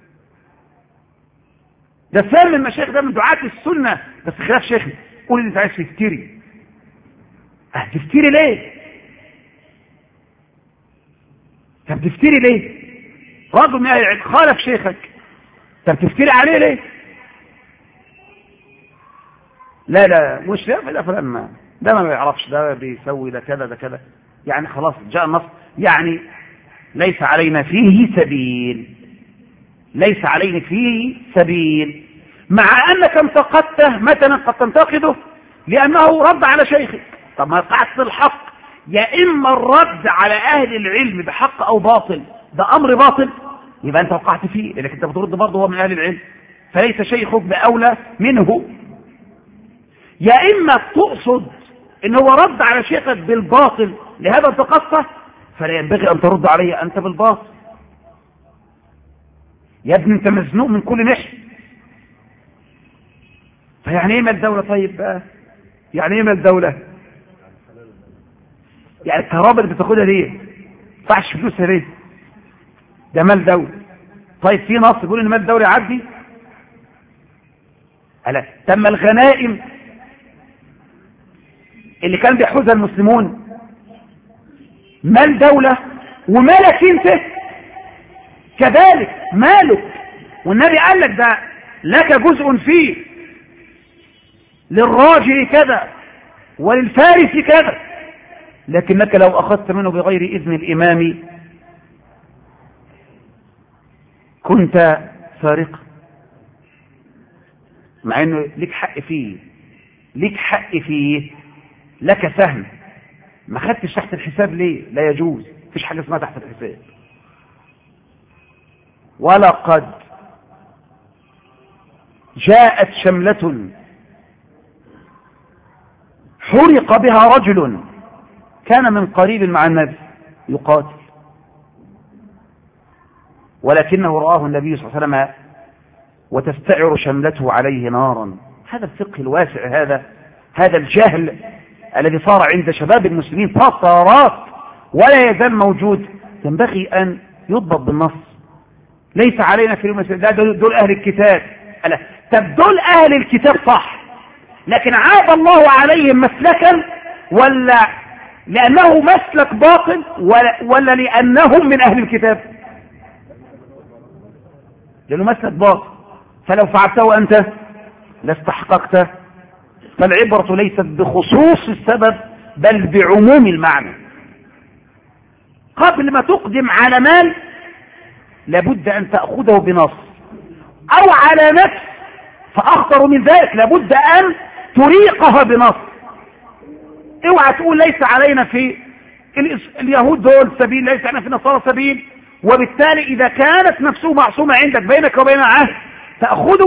S1: ده سام المشايخ ده من دعاة السنة، بس خلاف شيخنا، قول انت عايز تفتري، تفتري ليه؟ طب تفتري ليه؟ رجل من اهل العلم خالف شيخك، طب تفتري عليه ليه؟ لا لا مش ده فلان ده ما بيعرفش، ده بيسوي ده كذا ده كذا، يعني خلاص جاء النص، يعني ليس علينا فيه سبيل، ليس علينا فيه سبيل، مع انك انتقدته مثلا قد تنتقده لانه رد على شيخك. طب ما قعدت الحق، يا اما الرد على اهل العلم بحق او باطل، ده امر باطل يبقى انت وقعت فيه، لانك انت بترد برضه هو من اهل العلم، فليس شيخك باولى منه. يا اما تقصد ان هو رد على شيخك بالباطل لهذا انتقصته، فلا ينبغي ان ترد عليه انت بالباطل. يا ابني انت مزنوق من كل ناحيه. فيعني ايه مال دولة؟ طيب بقى يعني ايه مال دولة؟ يعني الكهرباء اللي بتاخدها دي ما ينفعش فلوسها ليه؟ ده مال دولة. طيب في نص يقول ان مال دولة يعدي؟ ألا تم الغنائم اللي كان بيحوزها المسلمون مال دولة، ومالك انت كذلك مالك، والنبي قال لك ده لك جزء فيه، للراجل كذا وللفارس كذا، لكنك لو أخذت منه بغير إذن الإمام كنت سارقا، مع انه لك حق فيه، لك حق فيه، لك سهم، ما خدتش تحت الحساب ليه؟ لا يجوز، مفيش حاجة اسمها تحت الحساب. ولقد جاءت شملة حرق بها رجل كان من قريب مع النبي يقاتل، ولكنه رآه النبي صلى الله عليه وسلم وتستعر شملته عليه نارا. هذا الفقه الواسع، هذا الجهل الذي صار عند شباب المسلمين فترات ولا يزال موجود، ينبغي أن يضبط بالنص. ليس علينا في المسجد دول أهل الكتاب، ألا طب دول أهل الكتاب صح، لكن عاب الله عليهم مسلكا، ولا لأنه مسلك باطل، ولا لأنهم من أهل الكتاب؟ لأنه مسلك باطل، فلو فعلته أنت لاستحققته. فالعبرة ليست بخصوص السبب بل بعموم المعنى. قبل ما تقدم على مال لابد أن تأخذه بنص، أو على نفس فأخطر من ذلك لابد أن تريقها بنص. اوعى تقول ليس علينا في اليهود دول سبيل، ليس علينا في النصارى سبيل، وبالتالي إذا كانت نفسه معصومة عندك بينك وبين عهد تأخذه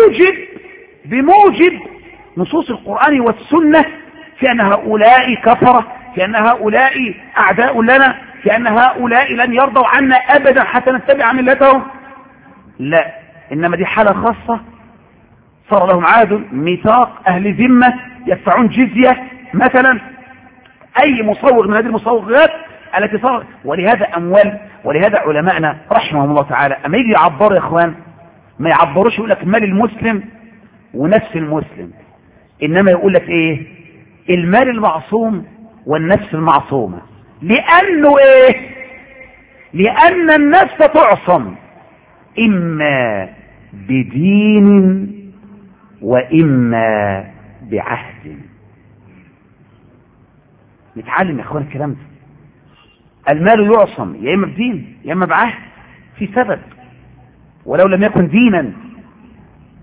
S1: بموجب نصوص القرآن والسنة في أن هؤلاء كفرة، في أن هؤلاء أعداء لنا، في أن هؤلاء لن يرضوا عنا أبدا حتى نتبع ملتهم. لا، إنما دي حالة خاصة صار لهم عهد ميثاق أهل ذمة يدفعون جزية مثلا، أي مصوغ من هذه المصوغات التي صار. ولهذا أموال، ولهذا علماءنا رحمهم الله تعالى أما يجي يعبروا يا إخوان ما يعبروش يقول لك مال المسلم ونفس المسلم، إنما يقول لك إيه؟ المال المعصوم والنفس المعصومة. لأنه إيه؟ لأن النفس تعصم إما بدين وإما بعهد. نتعلم يا اخوان الكلام ده. المال يعصم يا اما بدين يا اما بعهد، في سبب ولو لم يكن دينا،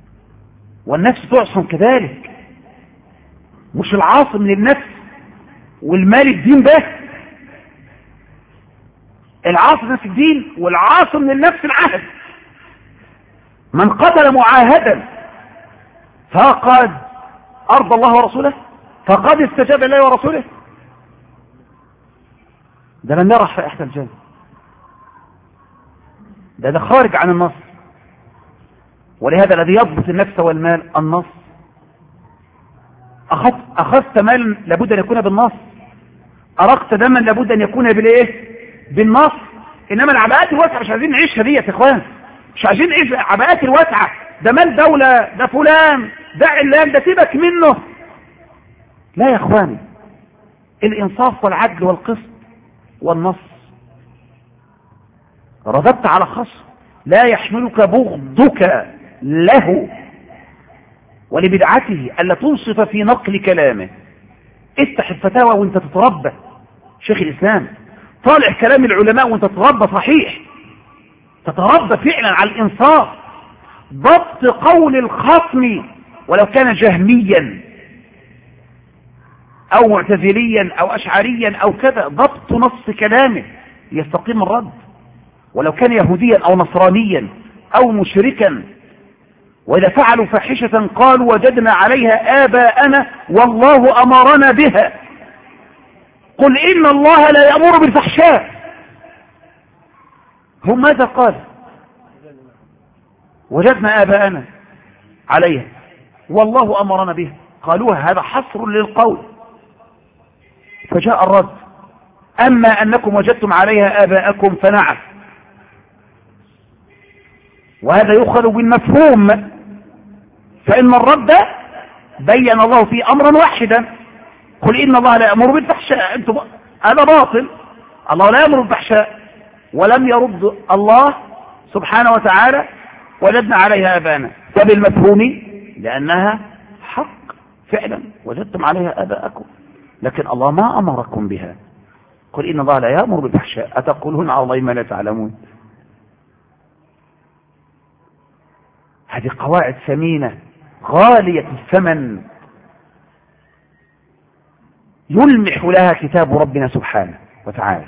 S1: والنفس تعصم كذلك. مش العاصم للنفس والمال الدين ده، العاصم في الدين والعاصم للنفس العهد. من قتل معاهدا فقد أرضى الله ورسوله، فقد استجاب الله ورسوله. ده لم يرى رائحة الجنة، ده خارج عن النص. ولهذا الذي يضبط النفس والمال النص. أخذت مالا لابد أن يكون بالنص، أرقت دما لابد أن يكون بالإيه؟ بالنص. إنما العباءات الواسعة مش عايزين نعيشها دي يا إخوان، مش عايزين نعيش العباءات الواسعة. ده مال دولة، ده فلان، ده علان، ده سيبك منه. لا يا إخواني، الإنصاف والعدل والقسط والنص. رددت على خصم لا يحملك بغضك له ولبدعته ألا تنصف في نقل كلامه. افتح الفتاوى وانت تتربى شيخ الإسلام، طالع كلام العلماء وانت تتربى صحيح، تتربى فعلا على الإنصاف. ضبط قول الخصم ولو كان جهميا أو معتزليا أو أشعريا أو كذا، ضبط نص كلامه يستقيم الرد. ولو كان يهوديا أو نصرانيا أو مشركا، وإذا فعلوا فاحشة قالوا وجدنا عليها آباءنا والله أمرنا بها، قل إن الله لا يأمر بالفحشاء. هم ماذا قال؟ وجدنا آباءنا عليها والله أمرنا بها، قالوها. هذا حصر للقول. فجاء الرد: أما أنكم وجدتم عليها آباءكم فنعم. وهذا يؤخذ بالمفهوم، فإن الرد بين الله فيه أمرا واحدا: قل إن الله لا يأمر بالفحشاء. أنتم هذا باطل، الله لا يأمر بالفحشاء. ولم يرد الله سبحانه وتعالى وجدنا عليها آباءنا، فبالمفهوم لأنها حق فعلا وجدتم عليها آباءكم، لكن الله ما أمركم بها. قل إن الله لا يأمر بالفحشاء أتقولون على الله ما لا تعلمون. هذه قواعد ثمينة غالية الثمن يلمح لها كتاب ربنا سبحانه وتعالى.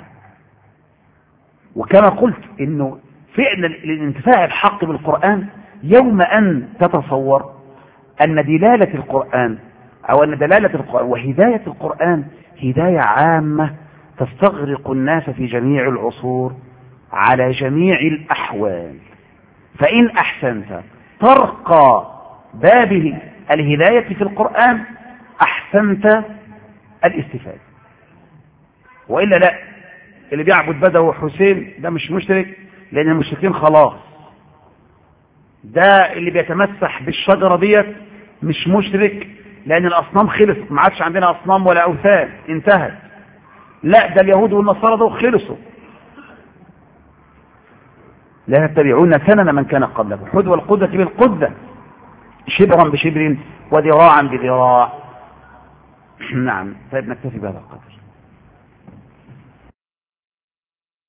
S1: وكما قلت إنه فعلا الانتفاع الحق بالقرآن يوم أن تتصور أن دلالة القرآن أو أن دلالة القرآن وهداية القرآن هداية عامة تستغرق الناس في جميع العصور على جميع الأحوال. فإن أحسنت ترقى بابه الهداية في القرآن أحسنت الاستفادة، وإلا لا. اللي بيعبد بدوي وحسين ده مش مشرك، لأن المشركين خلاص. ده اللي بيتمسح بالشجرة ديت مش مشرك، لأن الأصنام خلصت، ما عادش عندنا أصنام ولا أوثان، انتهت. لا، ده اليهود والنصارى دول خلصوا. لا تتبعون سنن من كان قبلكم حذو القدة بالقدة شبرا بشبر وذراعا بذراع. نعم. طيب نكتفي بهذا القدر.